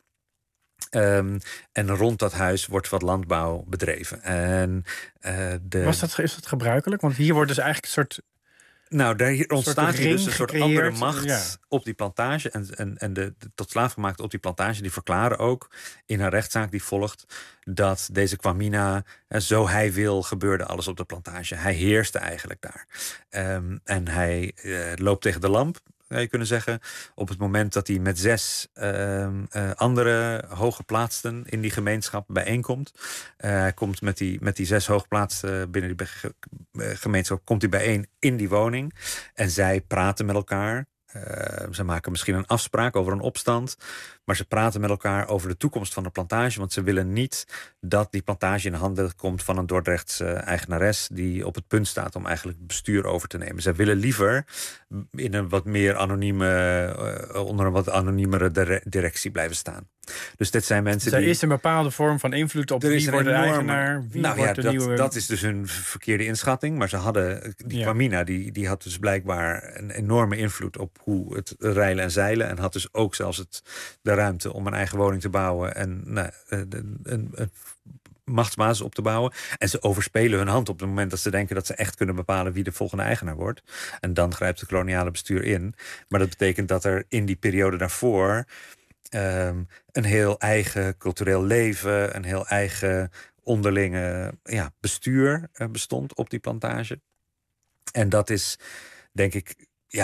En rond dat huis wordt wat landbouw bedreven. Is dat gebruikelijk? Want hier wordt dus eigenlijk een soort... Nou, daar ontstaat hier dus een soort andere macht op die plantage. En de tot slaafgemaakten op die plantage, die verklaren ook in haar rechtszaak die volgt, dat deze Kwamina, zo hij wil, gebeurde alles op de plantage. Hij heerste eigenlijk daar. En hij loopt tegen de lamp, zou je kunnen zeggen, op het moment dat hij met 6 andere hooggeplaatsten in die gemeenschap bijeenkomt. Hij komt met die 6 hooggeplaatsten binnen die gemeenschap, komt hij bijeen in die woning. En zij praten met elkaar. Ze maken misschien een afspraak over een opstand. Maar ze praten met elkaar over de toekomst van de plantage. Want ze willen niet dat die plantage in de handen komt van een Dordrechtse eigenares die op het punt staat om eigenlijk het bestuur over te nemen. Ze willen liever in een wat meer onder een wat anoniemere directie blijven staan. Dus dit zijn mensen er is een bepaalde vorm van invloed op wie wordt de eigenaar, wie wordt de nieuwe... Dat is dus hun verkeerde inschatting. Maar ze hadden, Kwamina, die had dus blijkbaar een enorme invloed op hoe het reilen en zeilen. En had dus ook zelfs de ruimte om een eigen woning te bouwen en een machtsbasis op te bouwen. En ze overspelen hun hand op het moment dat ze denken dat ze echt kunnen bepalen wie de volgende eigenaar wordt. En dan grijpt het koloniale bestuur in. Maar dat betekent dat er in die periode daarvoor een heel eigen cultureel leven, een heel eigen onderlinge bestuur bestond op die plantage. En dat is, denk ik,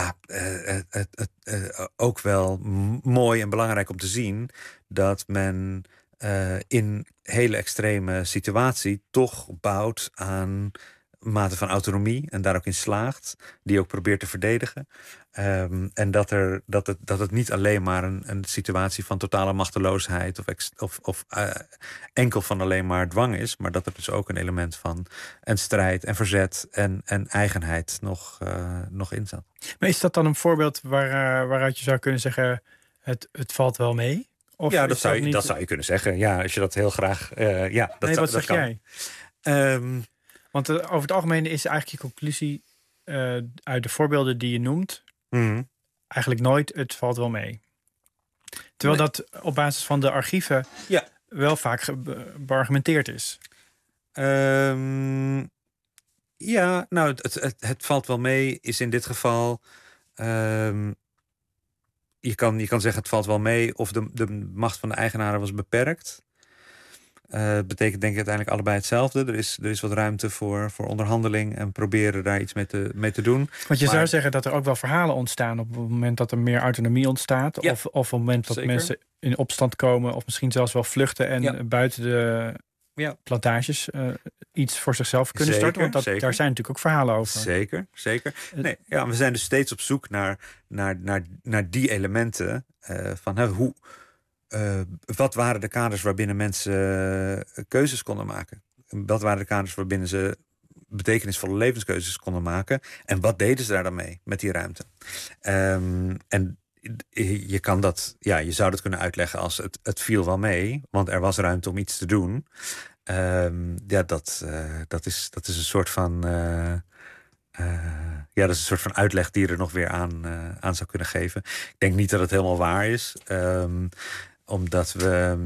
ook wel mooi en belangrijk om te zien dat men in hele extreme situatie toch bouwt aan mate van autonomie en daar ook in slaagt, die ook probeert te verdedigen. En dat het niet alleen maar een situatie van totale machteloosheid of enkel van alleen maar dwang is, maar dat er dus ook een element van en strijd en verzet en eigenheid nog in zat. Maar is dat dan een voorbeeld waaruit je zou kunnen zeggen, het valt wel mee? Of ja, dat zou je kunnen zeggen. Ja, als je dat heel graag... wat zeg jij? Want over het algemeen is eigenlijk je conclusie uit de voorbeelden die je noemt, eigenlijk nooit, het valt wel mee. Terwijl dat op basis van de archieven wel vaak beargumenteerd is. Het valt wel mee is in dit geval... Je kan zeggen het valt wel mee of de macht van de eigenaren was beperkt. Betekent denk ik uiteindelijk allebei hetzelfde. Er is wat ruimte voor onderhandeling en proberen daar iets mee te doen. Want je zou zeggen dat er ook wel verhalen ontstaan op het moment dat er meer autonomie ontstaat. Ja, of op het moment dat mensen in opstand komen of misschien zelfs wel vluchten en buiten de plantages iets voor zichzelf kunnen starten. Want daar zijn natuurlijk ook verhalen over. Zeker. Nee, we zijn dus steeds op zoek naar die elementen van wat waren de kaders waarbinnen mensen keuzes konden maken? Wat waren de kaders waarbinnen ze betekenisvolle levenskeuzes konden maken? En wat deden ze daar dan mee met die ruimte? En je kan dat, je zou dat kunnen uitleggen als het viel wel mee, want er was ruimte om iets te doen. Dat is een soort van dat is een soort van uitleg die je er nog weer aan zou kunnen geven. Ik denk niet dat het helemaal waar is. Omdat we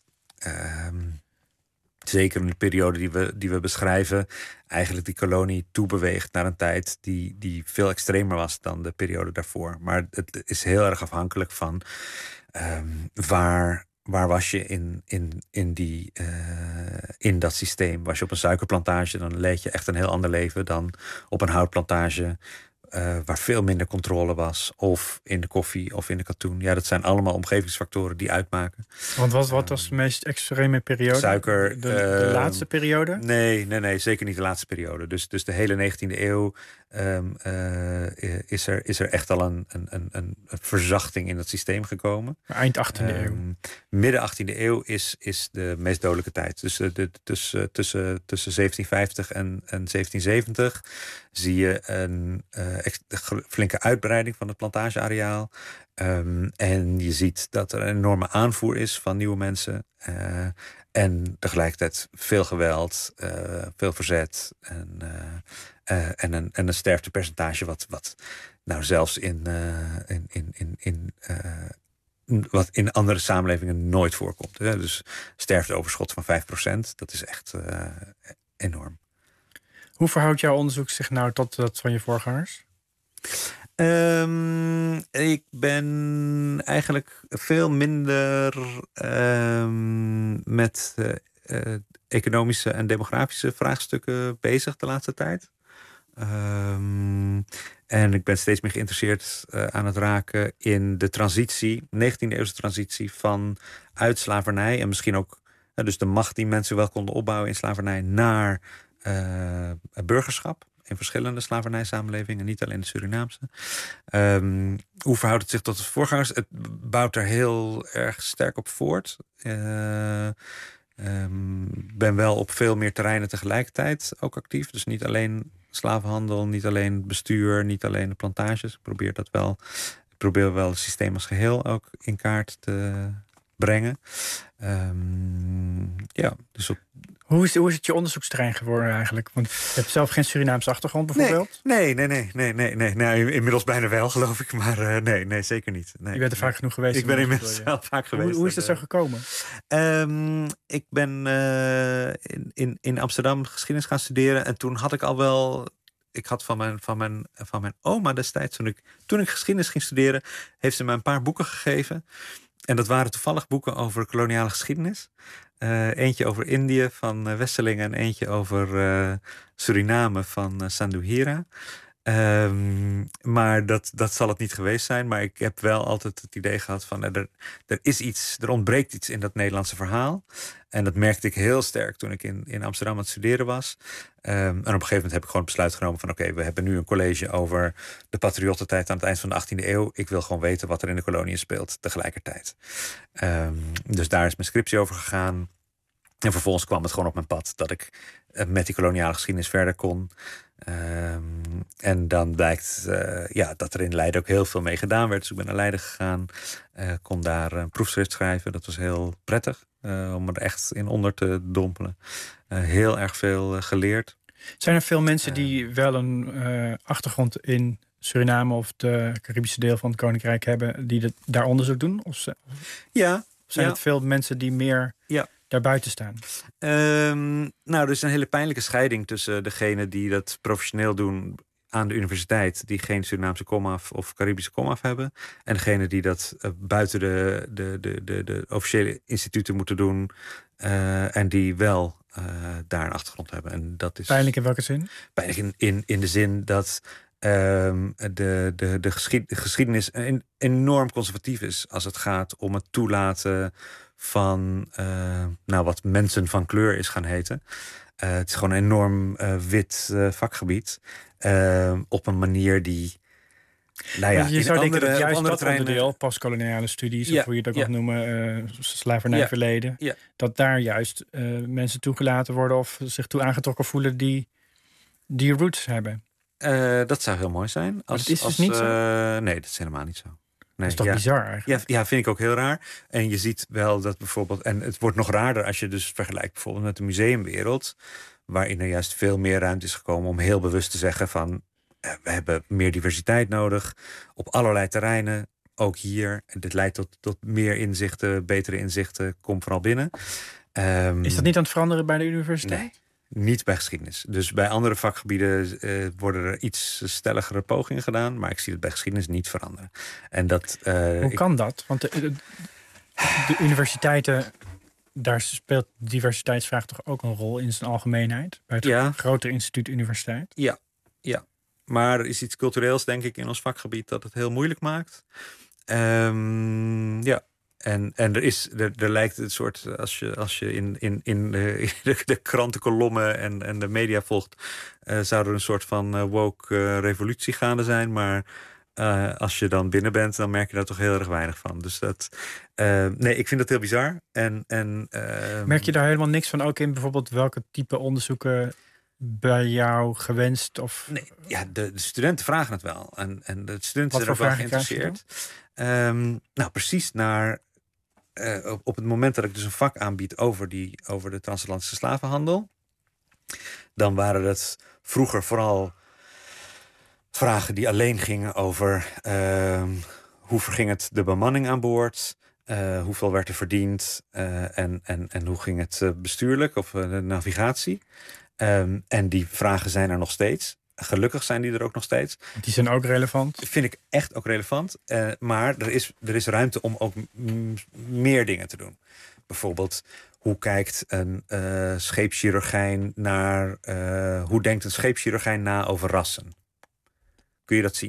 zeker in de periode die we beschrijven, eigenlijk die kolonie toebeweegt naar een tijd die veel extremer was dan de periode daarvoor. Maar het is heel erg afhankelijk van waar was je in dat systeem. Was je op een suikerplantage, dan leed je echt een heel ander leven dan op een houtplantage, waar veel minder controle was. Of in de koffie of in de katoen. Ja, dat zijn allemaal omgevingsfactoren die uitmaken. Want wat was de meest extreme periode? Suiker. De laatste periode? Nee, zeker niet de laatste periode. Dus de hele 19e eeuw is er echt al een verzachting in het systeem gekomen. Maar eind 18e eeuw? Midden 18e eeuw is de meest dodelijke tijd. Dus tussen 1750 en 1770 zie je een flinke uitbreiding van het plantageareaal. En je ziet dat er een enorme aanvoer is van nieuwe mensen. En tegelijkertijd veel geweld, veel verzet en een sterftepercentage wat nou zelfs wat in andere samenlevingen nooit voorkomt. Dus sterfteoverschot van 5%, dat is echt enorm. Hoe verhoudt jouw onderzoek zich nou tot dat van je voorgangers? Ik ben eigenlijk veel minder met economische en demografische vraagstukken bezig de laatste tijd. En ik ben steeds meer geïnteresseerd aan het raken in de transitie, 19e-eeuwse transitie uit slavernij en misschien ook dus de macht die mensen wel konden opbouwen in slavernij naar burgerschap. in verschillende slavernijsamenlevingen, niet alleen de Surinaamse. Hoe verhoudt het zich tot de voorgangers? Het bouwt er heel erg sterk op voort. Ben wel op veel meer terreinen tegelijkertijd ook actief. Dus niet alleen slavenhandel, niet alleen bestuur, niet alleen de plantages. Ik probeer wel het systeem als geheel ook in kaart te brengen. Dus Hoe is het je onderzoeksterrein geworden eigenlijk? Want je hebt zelf geen Surinaamse achtergrond bijvoorbeeld? Nee. Nou, inmiddels bijna wel, geloof ik. Maar nee, zeker niet. Nee, je bent er vaak genoeg geweest. Ik ben inmiddels wel vaak geweest. Hoe is dat zo gekomen? Ik ben in Amsterdam geschiedenis gaan studeren. En toen had ik al wel... Ik had van mijn oma destijds, toen ik geschiedenis ging studeren, heeft ze me een paar boeken gegeven. En dat waren toevallig boeken over koloniale geschiedenis. Eentje over Indië van Wesseling en eentje over Suriname van Sanduhira. Maar dat zal het niet geweest zijn. Maar ik heb wel altijd het idee gehad van er ontbreekt iets in dat Nederlandse verhaal. En dat merkte ik heel sterk toen ik in Amsterdam aan het studeren was. En op een gegeven moment heb ik gewoon het besluit genomen van oké, we hebben nu een college over de patriottentijd aan het eind van de 18e eeuw. Ik wil gewoon weten wat er in de koloniën speelt tegelijkertijd. Dus daar is mijn scriptie over gegaan. En vervolgens kwam het gewoon op mijn pad dat ik met die koloniale geschiedenis verder kon. En dan blijkt dat er in Leiden ook heel veel mee gedaan werd. Dus ik ben naar Leiden gegaan, kon daar een proefschrift schrijven. Dat was heel prettig om er echt in onder te dompelen. Heel erg veel geleerd. Zijn er veel mensen die wel een achtergrond in Suriname of de Caribische deel van het Koninkrijk hebben, die daar onderzoek doen? Of zijn het veel mensen die meer daarbuiten staan? Er is een hele pijnlijke scheiding tussen degenen die dat professioneel doen aan de universiteit, die geen Surinaamse komaf of Caribische komaf hebben, en degenen die dat buiten de officiële instituten moeten doen en die wel daar een achtergrond hebben. En dat is pijnlijk in welke zin? Pijnlijk in de zin dat de geschiedenis enorm conservatief is als het gaat om het toelaten van wat mensen van kleur is gaan heten. Het is gewoon een enorm wit vakgebied. Op een manier die... je zou denken dat juist dat onderdeel, postkoloniale studies, of hoe je dat mag noemen, slavernijverleden, dat daar juist mensen toegelaten worden of zich toe aangetrokken voelen die roots hebben. Dat zou heel mooi zijn. Dat is dus niet zo? Nee, dat is helemaal niet zo. Nee, dat is toch bizar eigenlijk? Ja, vind ik ook heel raar. En je ziet wel dat bijvoorbeeld... En het wordt nog raarder als je dus vergelijkt bijvoorbeeld met de museumwereld, waarin er juist veel meer ruimte is gekomen om heel bewust te zeggen van we hebben meer diversiteit nodig op allerlei terreinen. Ook hier. En dit leidt tot meer inzichten, betere inzichten. Kom vooral binnen. Is dat niet aan het veranderen bij de universiteit? Nee. Niet bij geschiedenis. Dus bij andere vakgebieden worden er iets stelligere pogingen gedaan, maar ik zie het bij geschiedenis niet veranderen. En dat, hoe kan dat? Want de universiteiten, daar speelt de diversiteitsvraag toch ook een rol in zijn algemeenheid? Bij het grotere instituut universiteit? Ja. Maar er is iets cultureels, denk ik, in ons vakgebied dat het heel moeilijk maakt. En er lijkt een soort, als je in de krantenkolommen en de media volgt, zou er een soort van woke revolutie gaande zijn. Maar als je dan binnen bent, dan merk je daar toch heel erg weinig van. Dus ik vind dat heel bizar. Merk je daar helemaal niks van, ook in bijvoorbeeld welke type onderzoeken bij jou gewenst? Of... Nee, de studenten vragen het wel. En de studenten zijn er wel geïnteresseerd. Precies naar... op het moment dat ik dus een vak aanbied over de transatlantische slavenhandel, dan waren het vroeger vooral vragen die alleen gingen over hoe verging het de bemanning aan boord, hoeveel werd er verdiend en hoe ging het bestuurlijk of de navigatie. En die vragen zijn er nog steeds. Gelukkig zijn die er ook nog steeds. Die zijn ook relevant? Vind ik echt ook relevant. Maar er is ruimte om ook meer dingen te doen. Bijvoorbeeld, hoe kijkt een scheepschirurgijn naar... hoe denkt een scheepschirurgijn na over rassen? Kun je dat zien?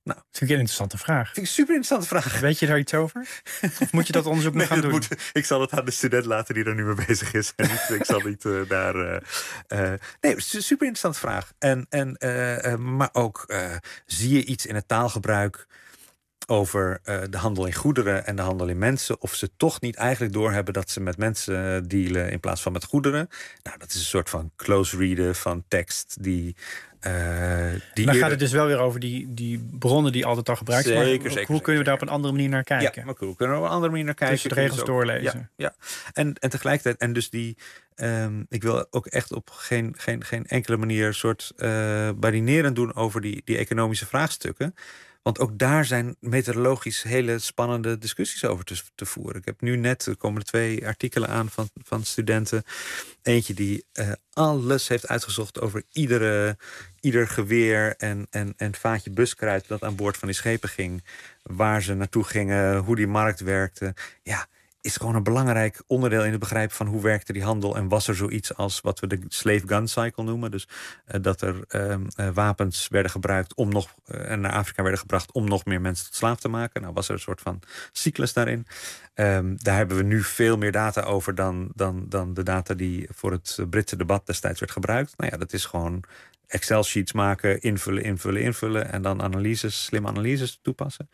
Nou, dat vind ik een interessante vraag. Vind ik een super interessante vraag. Weet je daar iets over? Of moet je dat onderzoek nog gaan doen? Ik zal het aan de student laten die er nu mee bezig is. En ik zal niet daar... Nee, super interessante vraag. Maar ook, zie je iets in het taalgebruik over de handel in goederen en de handel in mensen, of ze toch niet eigenlijk doorhebben dat ze met mensen dealen in plaats van met goederen? Nou, dat is een soort van close readen van tekst die dan gaat het dus wel weer over die bronnen die altijd al gebruikt worden. Zeker, hoe kunnen we daar op een andere manier naar kijken? Ja, maar hoe kunnen we op een andere manier naar kijken? Dus de regels doorlezen. Ja. En tegelijkertijd, en dus ik wil ook echt op geen enkele manier soort barinerend doen over die economische vraagstukken. Want ook daar zijn methodologisch hele spannende discussies over te voeren. Ik heb nu net, er komen 2 artikelen aan van studenten. Eentje die alles heeft uitgezocht over ieder geweer en vaatje buskruid dat aan boord van die schepen ging. Waar ze naartoe gingen, hoe die markt werkte. Ja, is gewoon een belangrijk onderdeel in het begrijpen van hoe werkte die handel. En was er zoiets als wat we de slave gun cycle noemen. Dus dat er wapens werden gebruikt en naar Afrika werden gebracht om nog meer mensen tot slaaf te maken. Nou was er een soort van cyclus daarin. Daar hebben we nu veel meer data over dan de data die voor het Britse debat destijds werd gebruikt. Nou ja, dat is gewoon Excel-sheets maken, invullen en dan slimme analyses toepassen.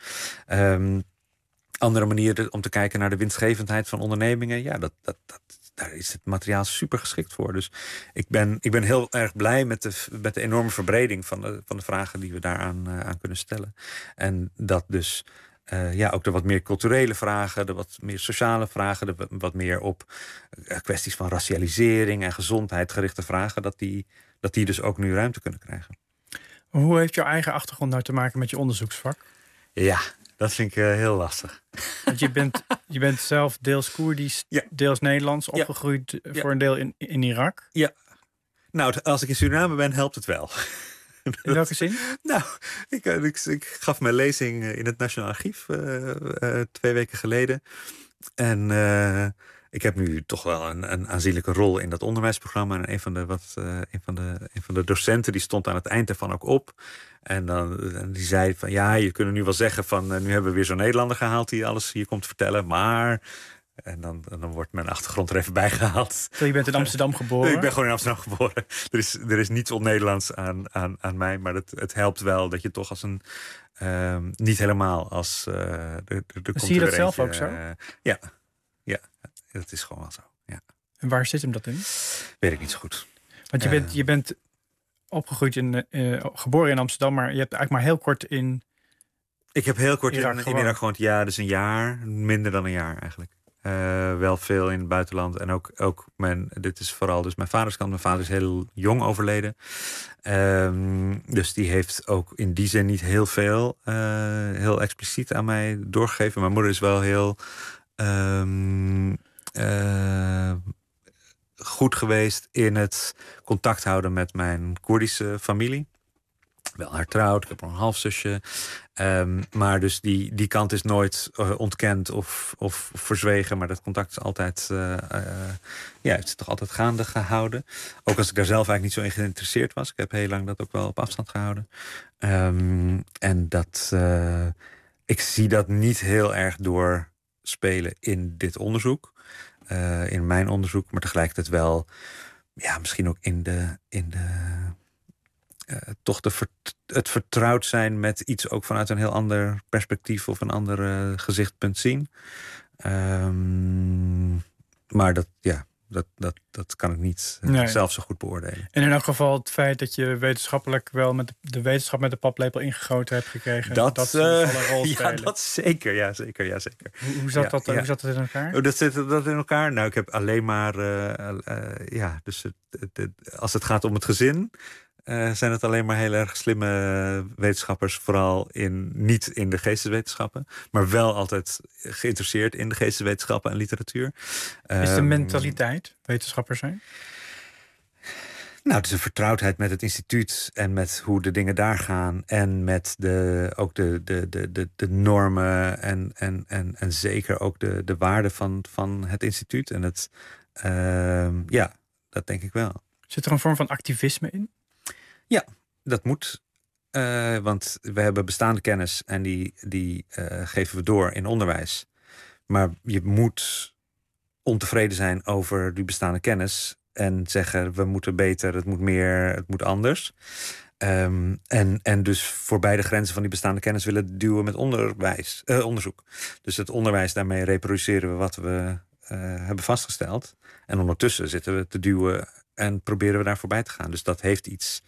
Andere manier om te kijken naar de winstgevendheid van ondernemingen. Ja, daar is het materiaal super geschikt voor. Dus ik ben heel erg blij met de enorme verbreding van de vragen die we daaraan aan kunnen stellen. En dat dus ook de wat meer culturele vragen, de wat meer sociale vragen, de wat meer op kwesties van racialisering en gezondheid gerichte vragen, dat die dus ook nu ruimte kunnen krijgen. Hoe heeft jouw eigen achtergrond nou te maken met je onderzoeksvak? Ja, dat vind ik heel lastig. Want je bent zelf deels Koerdisch, deels Nederlands, opgegroeid voor een deel in Irak. Ja. Nou, als ik in Suriname ben, helpt het wel. In welke zin? Nou, ik gaf mijn lezing in het Nationaal Archief 2 weken geleden. En ik heb nu toch wel een aanzienlijke rol in dat onderwijsprogramma. En een van de docenten die stond aan het eind ervan ook op. En die zei van ja, je kunt nu wel zeggen van nu hebben we weer zo'n Nederlander gehaald die alles hier komt vertellen. Maar... En dan wordt mijn achtergrond er even bijgehaald. Je bent in Amsterdam geboren? Ik ben gewoon in Amsterdam geboren. Er is niets on-Nederlands aan mij. Maar het helpt wel dat je toch als een... niet helemaal als... Zie je dat zelf ook zo? Ja, dat is gewoon wel zo. Ja. En waar zit hem dat in? Weet ik niet zo goed. Want je bent opgegroeid geboren in Amsterdam, maar je hebt eigenlijk maar heel kort in... Ik heb heel kort in Irak gewoond. Ja, dus een jaar. Minder dan een jaar eigenlijk. Wel veel in het buitenland. En ook dit is vooral dus mijn vaders kant. Mijn vader is heel jong overleden. Dus die heeft ook in die zin niet heel veel heel expliciet aan mij doorgegeven. Mijn moeder is wel heel goed geweest in het contact houden met mijn Koerdische familie. Wel hertrouwd, ik heb nog een halfzusje. Maar dus die kant is nooit ontkend of verzwegen. Maar dat contact is altijd, het is toch altijd gaande gehouden. Ook als ik daar zelf eigenlijk niet zo in geïnteresseerd was. Ik heb heel lang dat ook wel op afstand gehouden. En ik zie dat niet heel erg doorspelen in dit onderzoek. In mijn onderzoek, maar tegelijkertijd wel... Ja, misschien ook in de toch het vertrouwd zijn met iets ook vanuit een heel ander perspectief of een ander gezichtspunt zien. Maar dat kan ik niet zelf zo goed beoordelen. En in elk geval het feit dat je wetenschappelijk wel met de wetenschap met de paplepel ingegoten hebt gekregen. Dat zal een rol spelen. Ja, dat zeker. Ja, zeker. Hoe zat dat in elkaar? Hoe zit dat in elkaar? Nou, ik heb alleen maar... dus als het gaat om het gezin... zijn het alleen maar heel erg slimme wetenschappers, vooral niet in de geesteswetenschappen, maar wel altijd geïnteresseerd in de geesteswetenschappen en literatuur. Is de mentaliteit wetenschappers zijn? Nou, het is een vertrouwdheid met het instituut en met hoe de dingen daar gaan en met ook de normen en zeker ook de waarde van het instituut. En dat denk ik wel. Zit er een vorm van activisme in? Ja, dat moet Want we hebben bestaande kennis en die geven we door in onderwijs. Maar je moet ontevreden zijn over die bestaande kennis en zeggen we moeten beter, het moet meer, het moet anders. En dus voorbij de grenzen van die bestaande kennis willen duwen met onderzoek. Dus het onderwijs, daarmee reproduceren we wat we hebben vastgesteld. En ondertussen zitten we te duwen en proberen we daar voorbij te gaan. Dus dat heeft iets...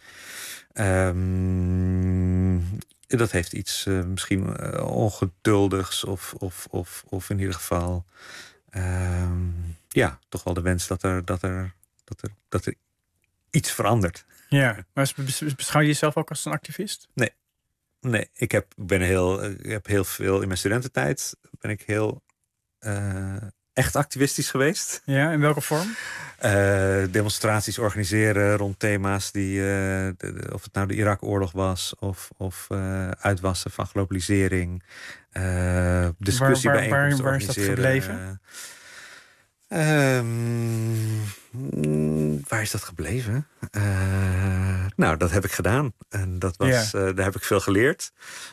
misschien ongeduldigs of in ieder geval... toch wel de wens dat er iets verandert. Ja, maar beschouw je jezelf ook als een activist? Nee, ik heb heel veel in mijn studententijd ben ik heel echt activistisch geweest. Ja, in welke vorm? Demonstraties organiseren rond thema's die, of het nou de Irak-oorlog was of uitwassen van globalisering, discussiebijeenkomsten waar is dat gebleven? Waar is dat gebleven? Nou, dat heb ik gedaan. En dat was, daar heb ik veel geleerd.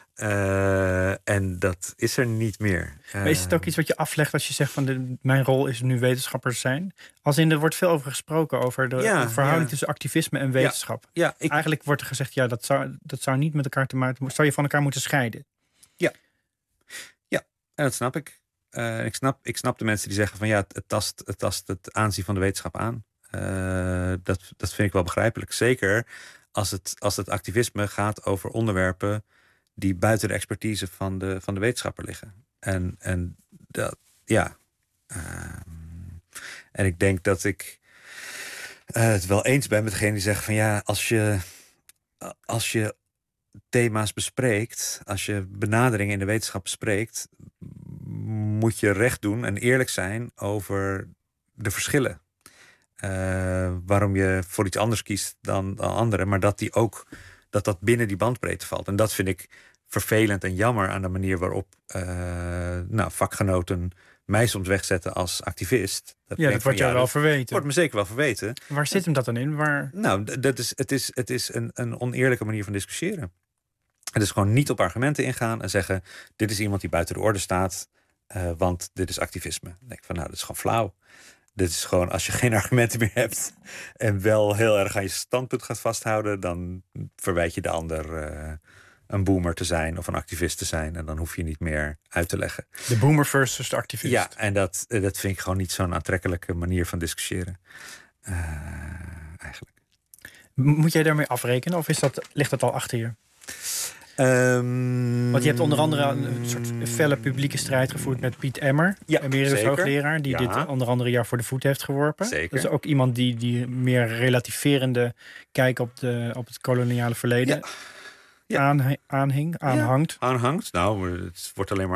En dat is er niet meer. Maar is het ook iets wat je aflegt als je zegt van mijn rol is nu wetenschapper zijn? Als in, er wordt veel over gesproken, over de verhouding tussen activisme en wetenschap. Eigenlijk wordt er gezegd, dat zou niet met elkaar te maken, zou je van elkaar moeten scheiden. Ja, en dat snap ik. Ik snap de mensen die zeggen van het tast het aanzien van de wetenschap aan. Dat vind ik wel begrijpelijk. Zeker als het activisme gaat over onderwerpen die buiten de expertise van de wetenschapper liggen. En ik denk dat ik het wel eens ben met degene die zeggen van als je thema's bespreekt, als je benaderingen in de wetenschap bespreekt, moet je recht doen en eerlijk zijn over de verschillen. Waarom je voor iets anders kiest dan anderen, maar dat binnen die bandbreedte valt. En dat vind ik vervelend en jammer aan de manier waarop vakgenoten mij soms wegzetten als activist. Dat wordt jou wel verweten. Wordt me zeker wel verweten. Waar zit hem dat dan in? Nou, het is een oneerlijke manier van discussiëren. Het is gewoon niet op argumenten ingaan en zeggen, dit is iemand die buiten de orde staat, want dit is activisme. Dan denk ik van, dat is gewoon flauw. Dit is gewoon, als je geen argumenten meer hebt en wel heel erg aan je standpunt gaat vasthouden, dan verwijt je de ander een boomer te zijn of een activist te zijn. En dan hoef je niet meer uit te leggen. De boomer versus de activist. Ja, en dat vind ik gewoon niet zo'n aantrekkelijke manier van discussiëren. Eigenlijk. Moet jij daarmee afrekenen of ligt dat al achter je? Want je hebt onder andere een soort felle publieke strijd gevoerd met Piet Emmer, emeritus hoogleraar, die dit onder andere jou voor de voet heeft geworpen. Zeker. Dat is ook iemand die meer relativerende kijk op het koloniale verleden aanhangt. Nou, het wordt alleen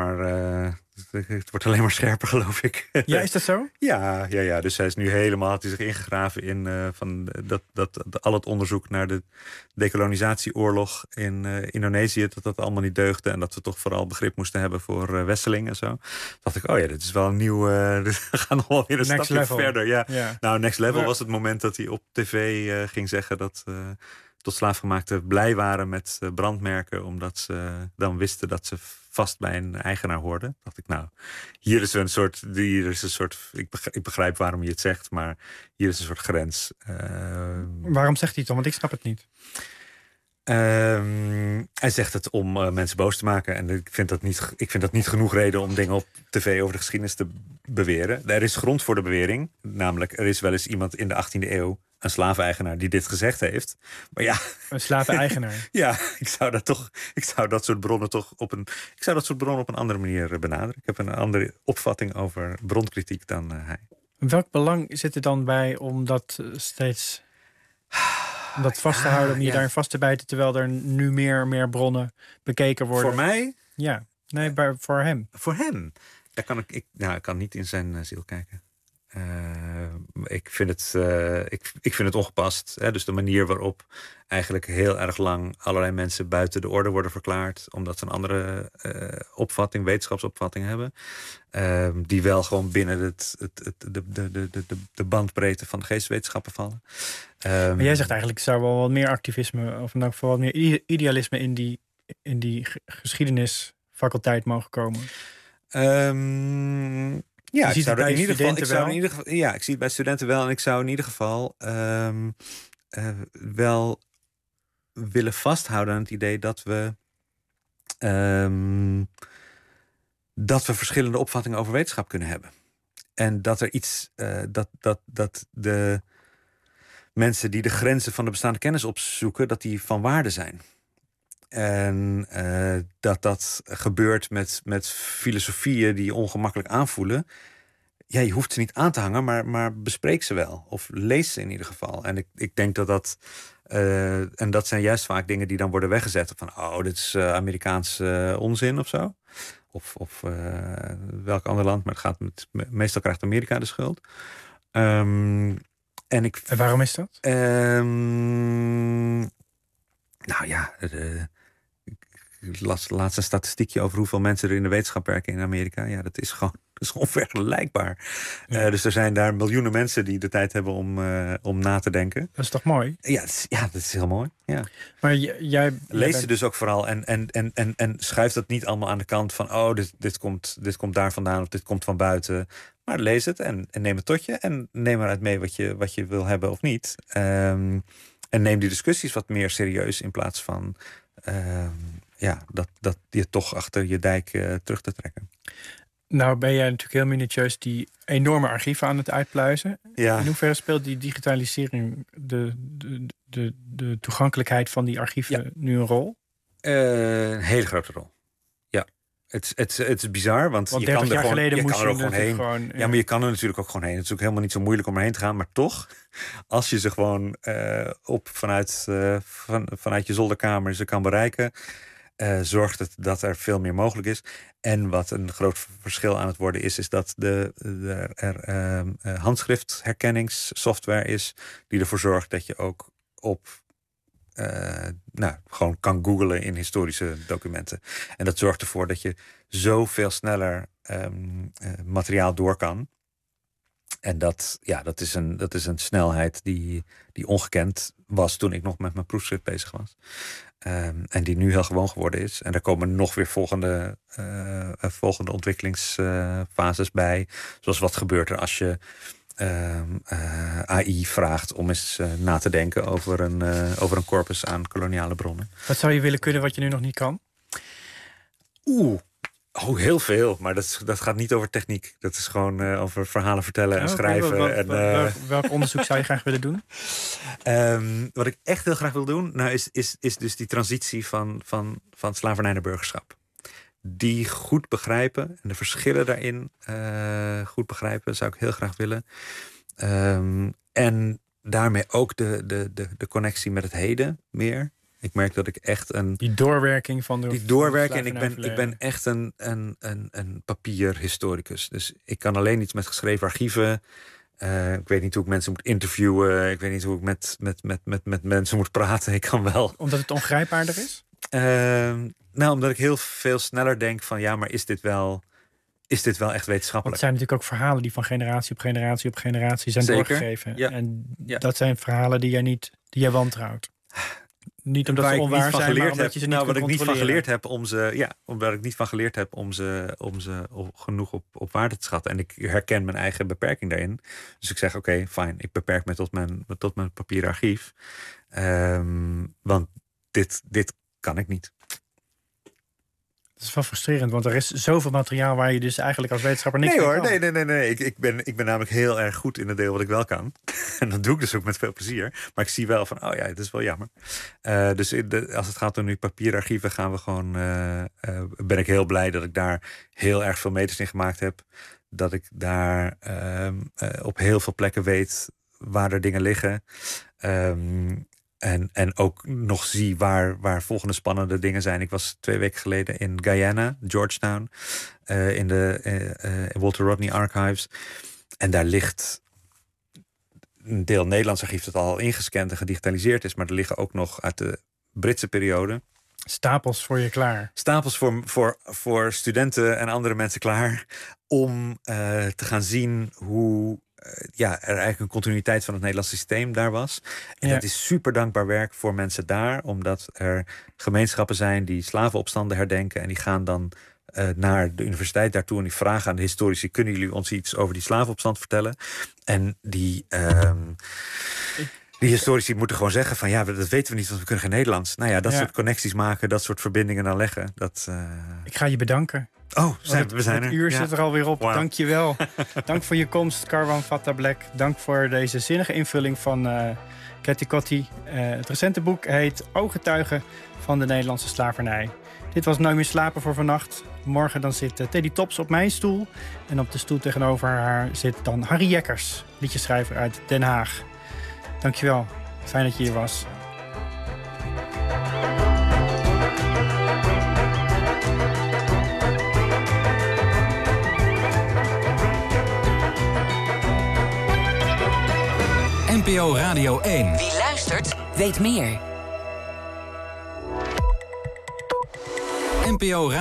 maar scherper, geloof ik. Ja, is dat zo? Ja. Dus hij is nu had hij zich ingegraven in dat al het onderzoek naar de decolonisatieoorlog in Indonesië, dat allemaal niet deugde en dat we toch vooral begrip moesten hebben voor Wesseling en zo. Toen dacht ik, dit is wel een nieuw. We gaan nog wel weer een stapje verder. Ja. Nou, Next Level was het moment dat hij op tv ging zeggen dat tot slaafgemaakten blij waren met brandmerken, omdat ze dan wisten dat ze vast bij een eigenaar hoorden. Dacht ik, hier is een soort. Ik begrijp waarom je het zegt, maar hier is een soort grens. Waarom zegt hij het dan? Want ik snap het niet. Hij zegt het om mensen boos te maken. En ik vind dat niet genoeg reden om dingen op tv over de geschiedenis te beweren. Er is grond voor de bewering. Namelijk, er is wel eens iemand in de 18e eeuw, een slaveneigenaar, die dit gezegd heeft. Maar een slaveneigenaar? Ik zou dat soort bronnen op een andere manier benaderen. Ik heb een andere opvatting over bronkritiek dan hij. Welk belang zit er dan bij om dat steeds vast te houden, om je daarin vast te bijten, terwijl er nu meer bronnen bekeken worden? Voor mij? Ja, nee, voor hem. Voor hem? Ik kan niet in zijn ziel kijken. Ik vind het ongepast. Hè? Dus de manier waarop eigenlijk heel erg lang allerlei mensen buiten de orde worden verklaard, omdat ze een andere wetenschapsopvatting hebben, die wel gewoon binnen de bandbreedte van de geesteswetenschappen vallen. Maar jij zegt eigenlijk, zou wel wat meer activisme, of in elk geval wat meer idealisme in die geschiedenisfaculteit mogen komen. Ja, ik zou in ieder geval. Ja, ik zie het bij studenten wel. En ik zou in ieder geval wel willen vasthouden aan het idee dat we verschillende opvattingen over wetenschap kunnen hebben. En dat er iets dat de mensen die de grenzen van de bestaande kennis opzoeken, dat die van waarde zijn. En dat gebeurt met filosofieën die je ongemakkelijk aanvoelen. Ja, je hoeft ze niet aan te hangen, maar bespreek ze wel. Of lees ze in ieder geval. En ik denk dat en dat zijn juist vaak dingen die dan worden weggezet. Van, dit is Amerikaanse onzin of zo. Of welk ander land, maar meestal krijgt Amerika de schuld. En waarom is dat? Nou ja, ik las laatst een statistiekje over hoeveel mensen er in de wetenschap werken in Amerika. Ja, dat is onvergelijkbaar. Ja. Dus er zijn daar miljoenen mensen die de tijd hebben om na te denken. Dat is toch mooi? Ja, dat is heel mooi. Ja. Maar jij lees ze dus ook vooral en schuift dat niet allemaal aan de kant van dit komt daar vandaan of dit komt van buiten. Maar lees het en neem het tot je en neem eruit mee wat je wil hebben of niet. En neem die discussies wat meer serieus in plaats van dat je toch achter je dijk terug te trekken. Nou ben jij natuurlijk heel minutieus die enorme archieven aan het uitpluizen. Ja. In hoeverre speelt die digitalisering de toegankelijkheid van die archieven nu een rol? Een hele grote rol. Ja. Het is bizar, want je kan er gewoon heen. Ja, maar je kan er natuurlijk ook gewoon heen. Het is ook helemaal niet zo moeilijk om erheen te gaan. Maar toch, als je ze gewoon vanuit je zolderkamer ze kan bereiken, zorgt het dat er veel meer mogelijk is. En wat een groot verschil aan het worden is dat er handschriftherkenningssoftware is die ervoor zorgt dat je ook gewoon kan googlen in historische documenten. En dat zorgt ervoor dat je zoveel sneller materiaal door kan. En dat is een snelheid die ongekend was toen ik nog met mijn proefschrift bezig was. En die nu heel gewoon geworden is. En daar komen nog weer volgende ontwikkelingsfases bij. Zoals wat gebeurt er als je AI vraagt om eens na te denken over een corpus aan koloniale bronnen. Wat zou je willen kunnen wat je nu nog niet kan? Heel veel. Maar dat gaat niet over techniek. Dat is gewoon over verhalen vertellen en schrijven. Welk onderzoek zou je graag willen doen? Wat ik echt heel graag wil doen, is dus die transitie van slavernij naar burgerschap. Die goed begrijpen en de verschillen daarin goed begrijpen, zou ik heel graag willen. En daarmee ook de connectie met het heden meer. Ik merk dat ik echt die doorwerking van de... Die doorwerking. En ik ben echt een papierhistoricus. Dus ik kan alleen iets met geschreven archieven. Ik weet niet hoe ik mensen moet interviewen. Ik weet niet hoe ik met mensen moet praten. Ik kan wel. Omdat het ongrijpbaarder is? Omdat ik heel veel sneller denk van maar is dit wel echt wetenschappelijk? Want het zijn natuurlijk ook verhalen die van generatie op generatie op generatie zijn doorgegeven. Ja. En dat zijn verhalen die jij wantrouwt. Niet omdat ze onwaar zijn, maar omdat je ze niet kunt omdat ik niet van geleerd heb omdat ik niet van geleerd heb om ze genoeg op waarde te schatten. En ik herken mijn eigen beperking daarin. Dus ik zeg oké, fijn, ik beperk me tot mijn papieren archief. Want dit kan ik niet. Dat is wel frustrerend, want er is zoveel materiaal waar je dus eigenlijk als wetenschapper niks mee kan. Nee. Ik ben namelijk heel erg goed in het deel wat ik wel kan. En dat doe ik dus ook met veel plezier. Maar ik zie wel van, het is wel jammer. Dus als het gaat om nu papierarchieven, gaan we gewoon. Ben ik heel blij dat ik daar heel erg veel meters in gemaakt heb. Dat ik daar op heel veel plekken weet waar er dingen liggen. En ook nog zie waar volgende spannende dingen zijn. Ik was 2 weken geleden in Guyana, Georgetown, in de Walter Rodney Archives. En daar ligt een deel Nederlands archief dat al ingescand en gedigitaliseerd is, maar er liggen ook nog uit de Britse periode stapels voor je klaar. Stapels voor studenten en andere mensen klaar om te gaan zien hoe er eigenlijk een continuïteit van het Nederlandse systeem daar was. En dat is super dankbaar werk voor mensen daar, omdat er gemeenschappen zijn die slavenopstanden herdenken en die gaan dan naar de universiteit daartoe en die vragen aan de historici: kunnen jullie ons iets over die slavenopstand vertellen? En die historici moeten gewoon zeggen van dat weten we niet, want we kunnen geen Nederlands. Nou ja, dat soort connecties maken, dat soort verbindingen dan leggen. Ik ga je bedanken. Oh, we zijn er. Het uur zit er alweer op. Wow. Dank je wel. Dank voor je komst, Karwan Fatah-Black. Dank voor deze zinnige invulling van Ketty Kotti. Het recente boek heet Ooggetuigen van de Nederlandse slavernij. Dit was Nooit meer slapen voor vannacht. Morgen dan zit Teddy Tops op mijn stoel. En op de stoel tegenover haar zit dan Harry Jekkers, liedjeschrijver uit Den Haag. Dankjewel. Fijn dat je hier was. NPO Radio 1. Wie luistert, weet meer. NPO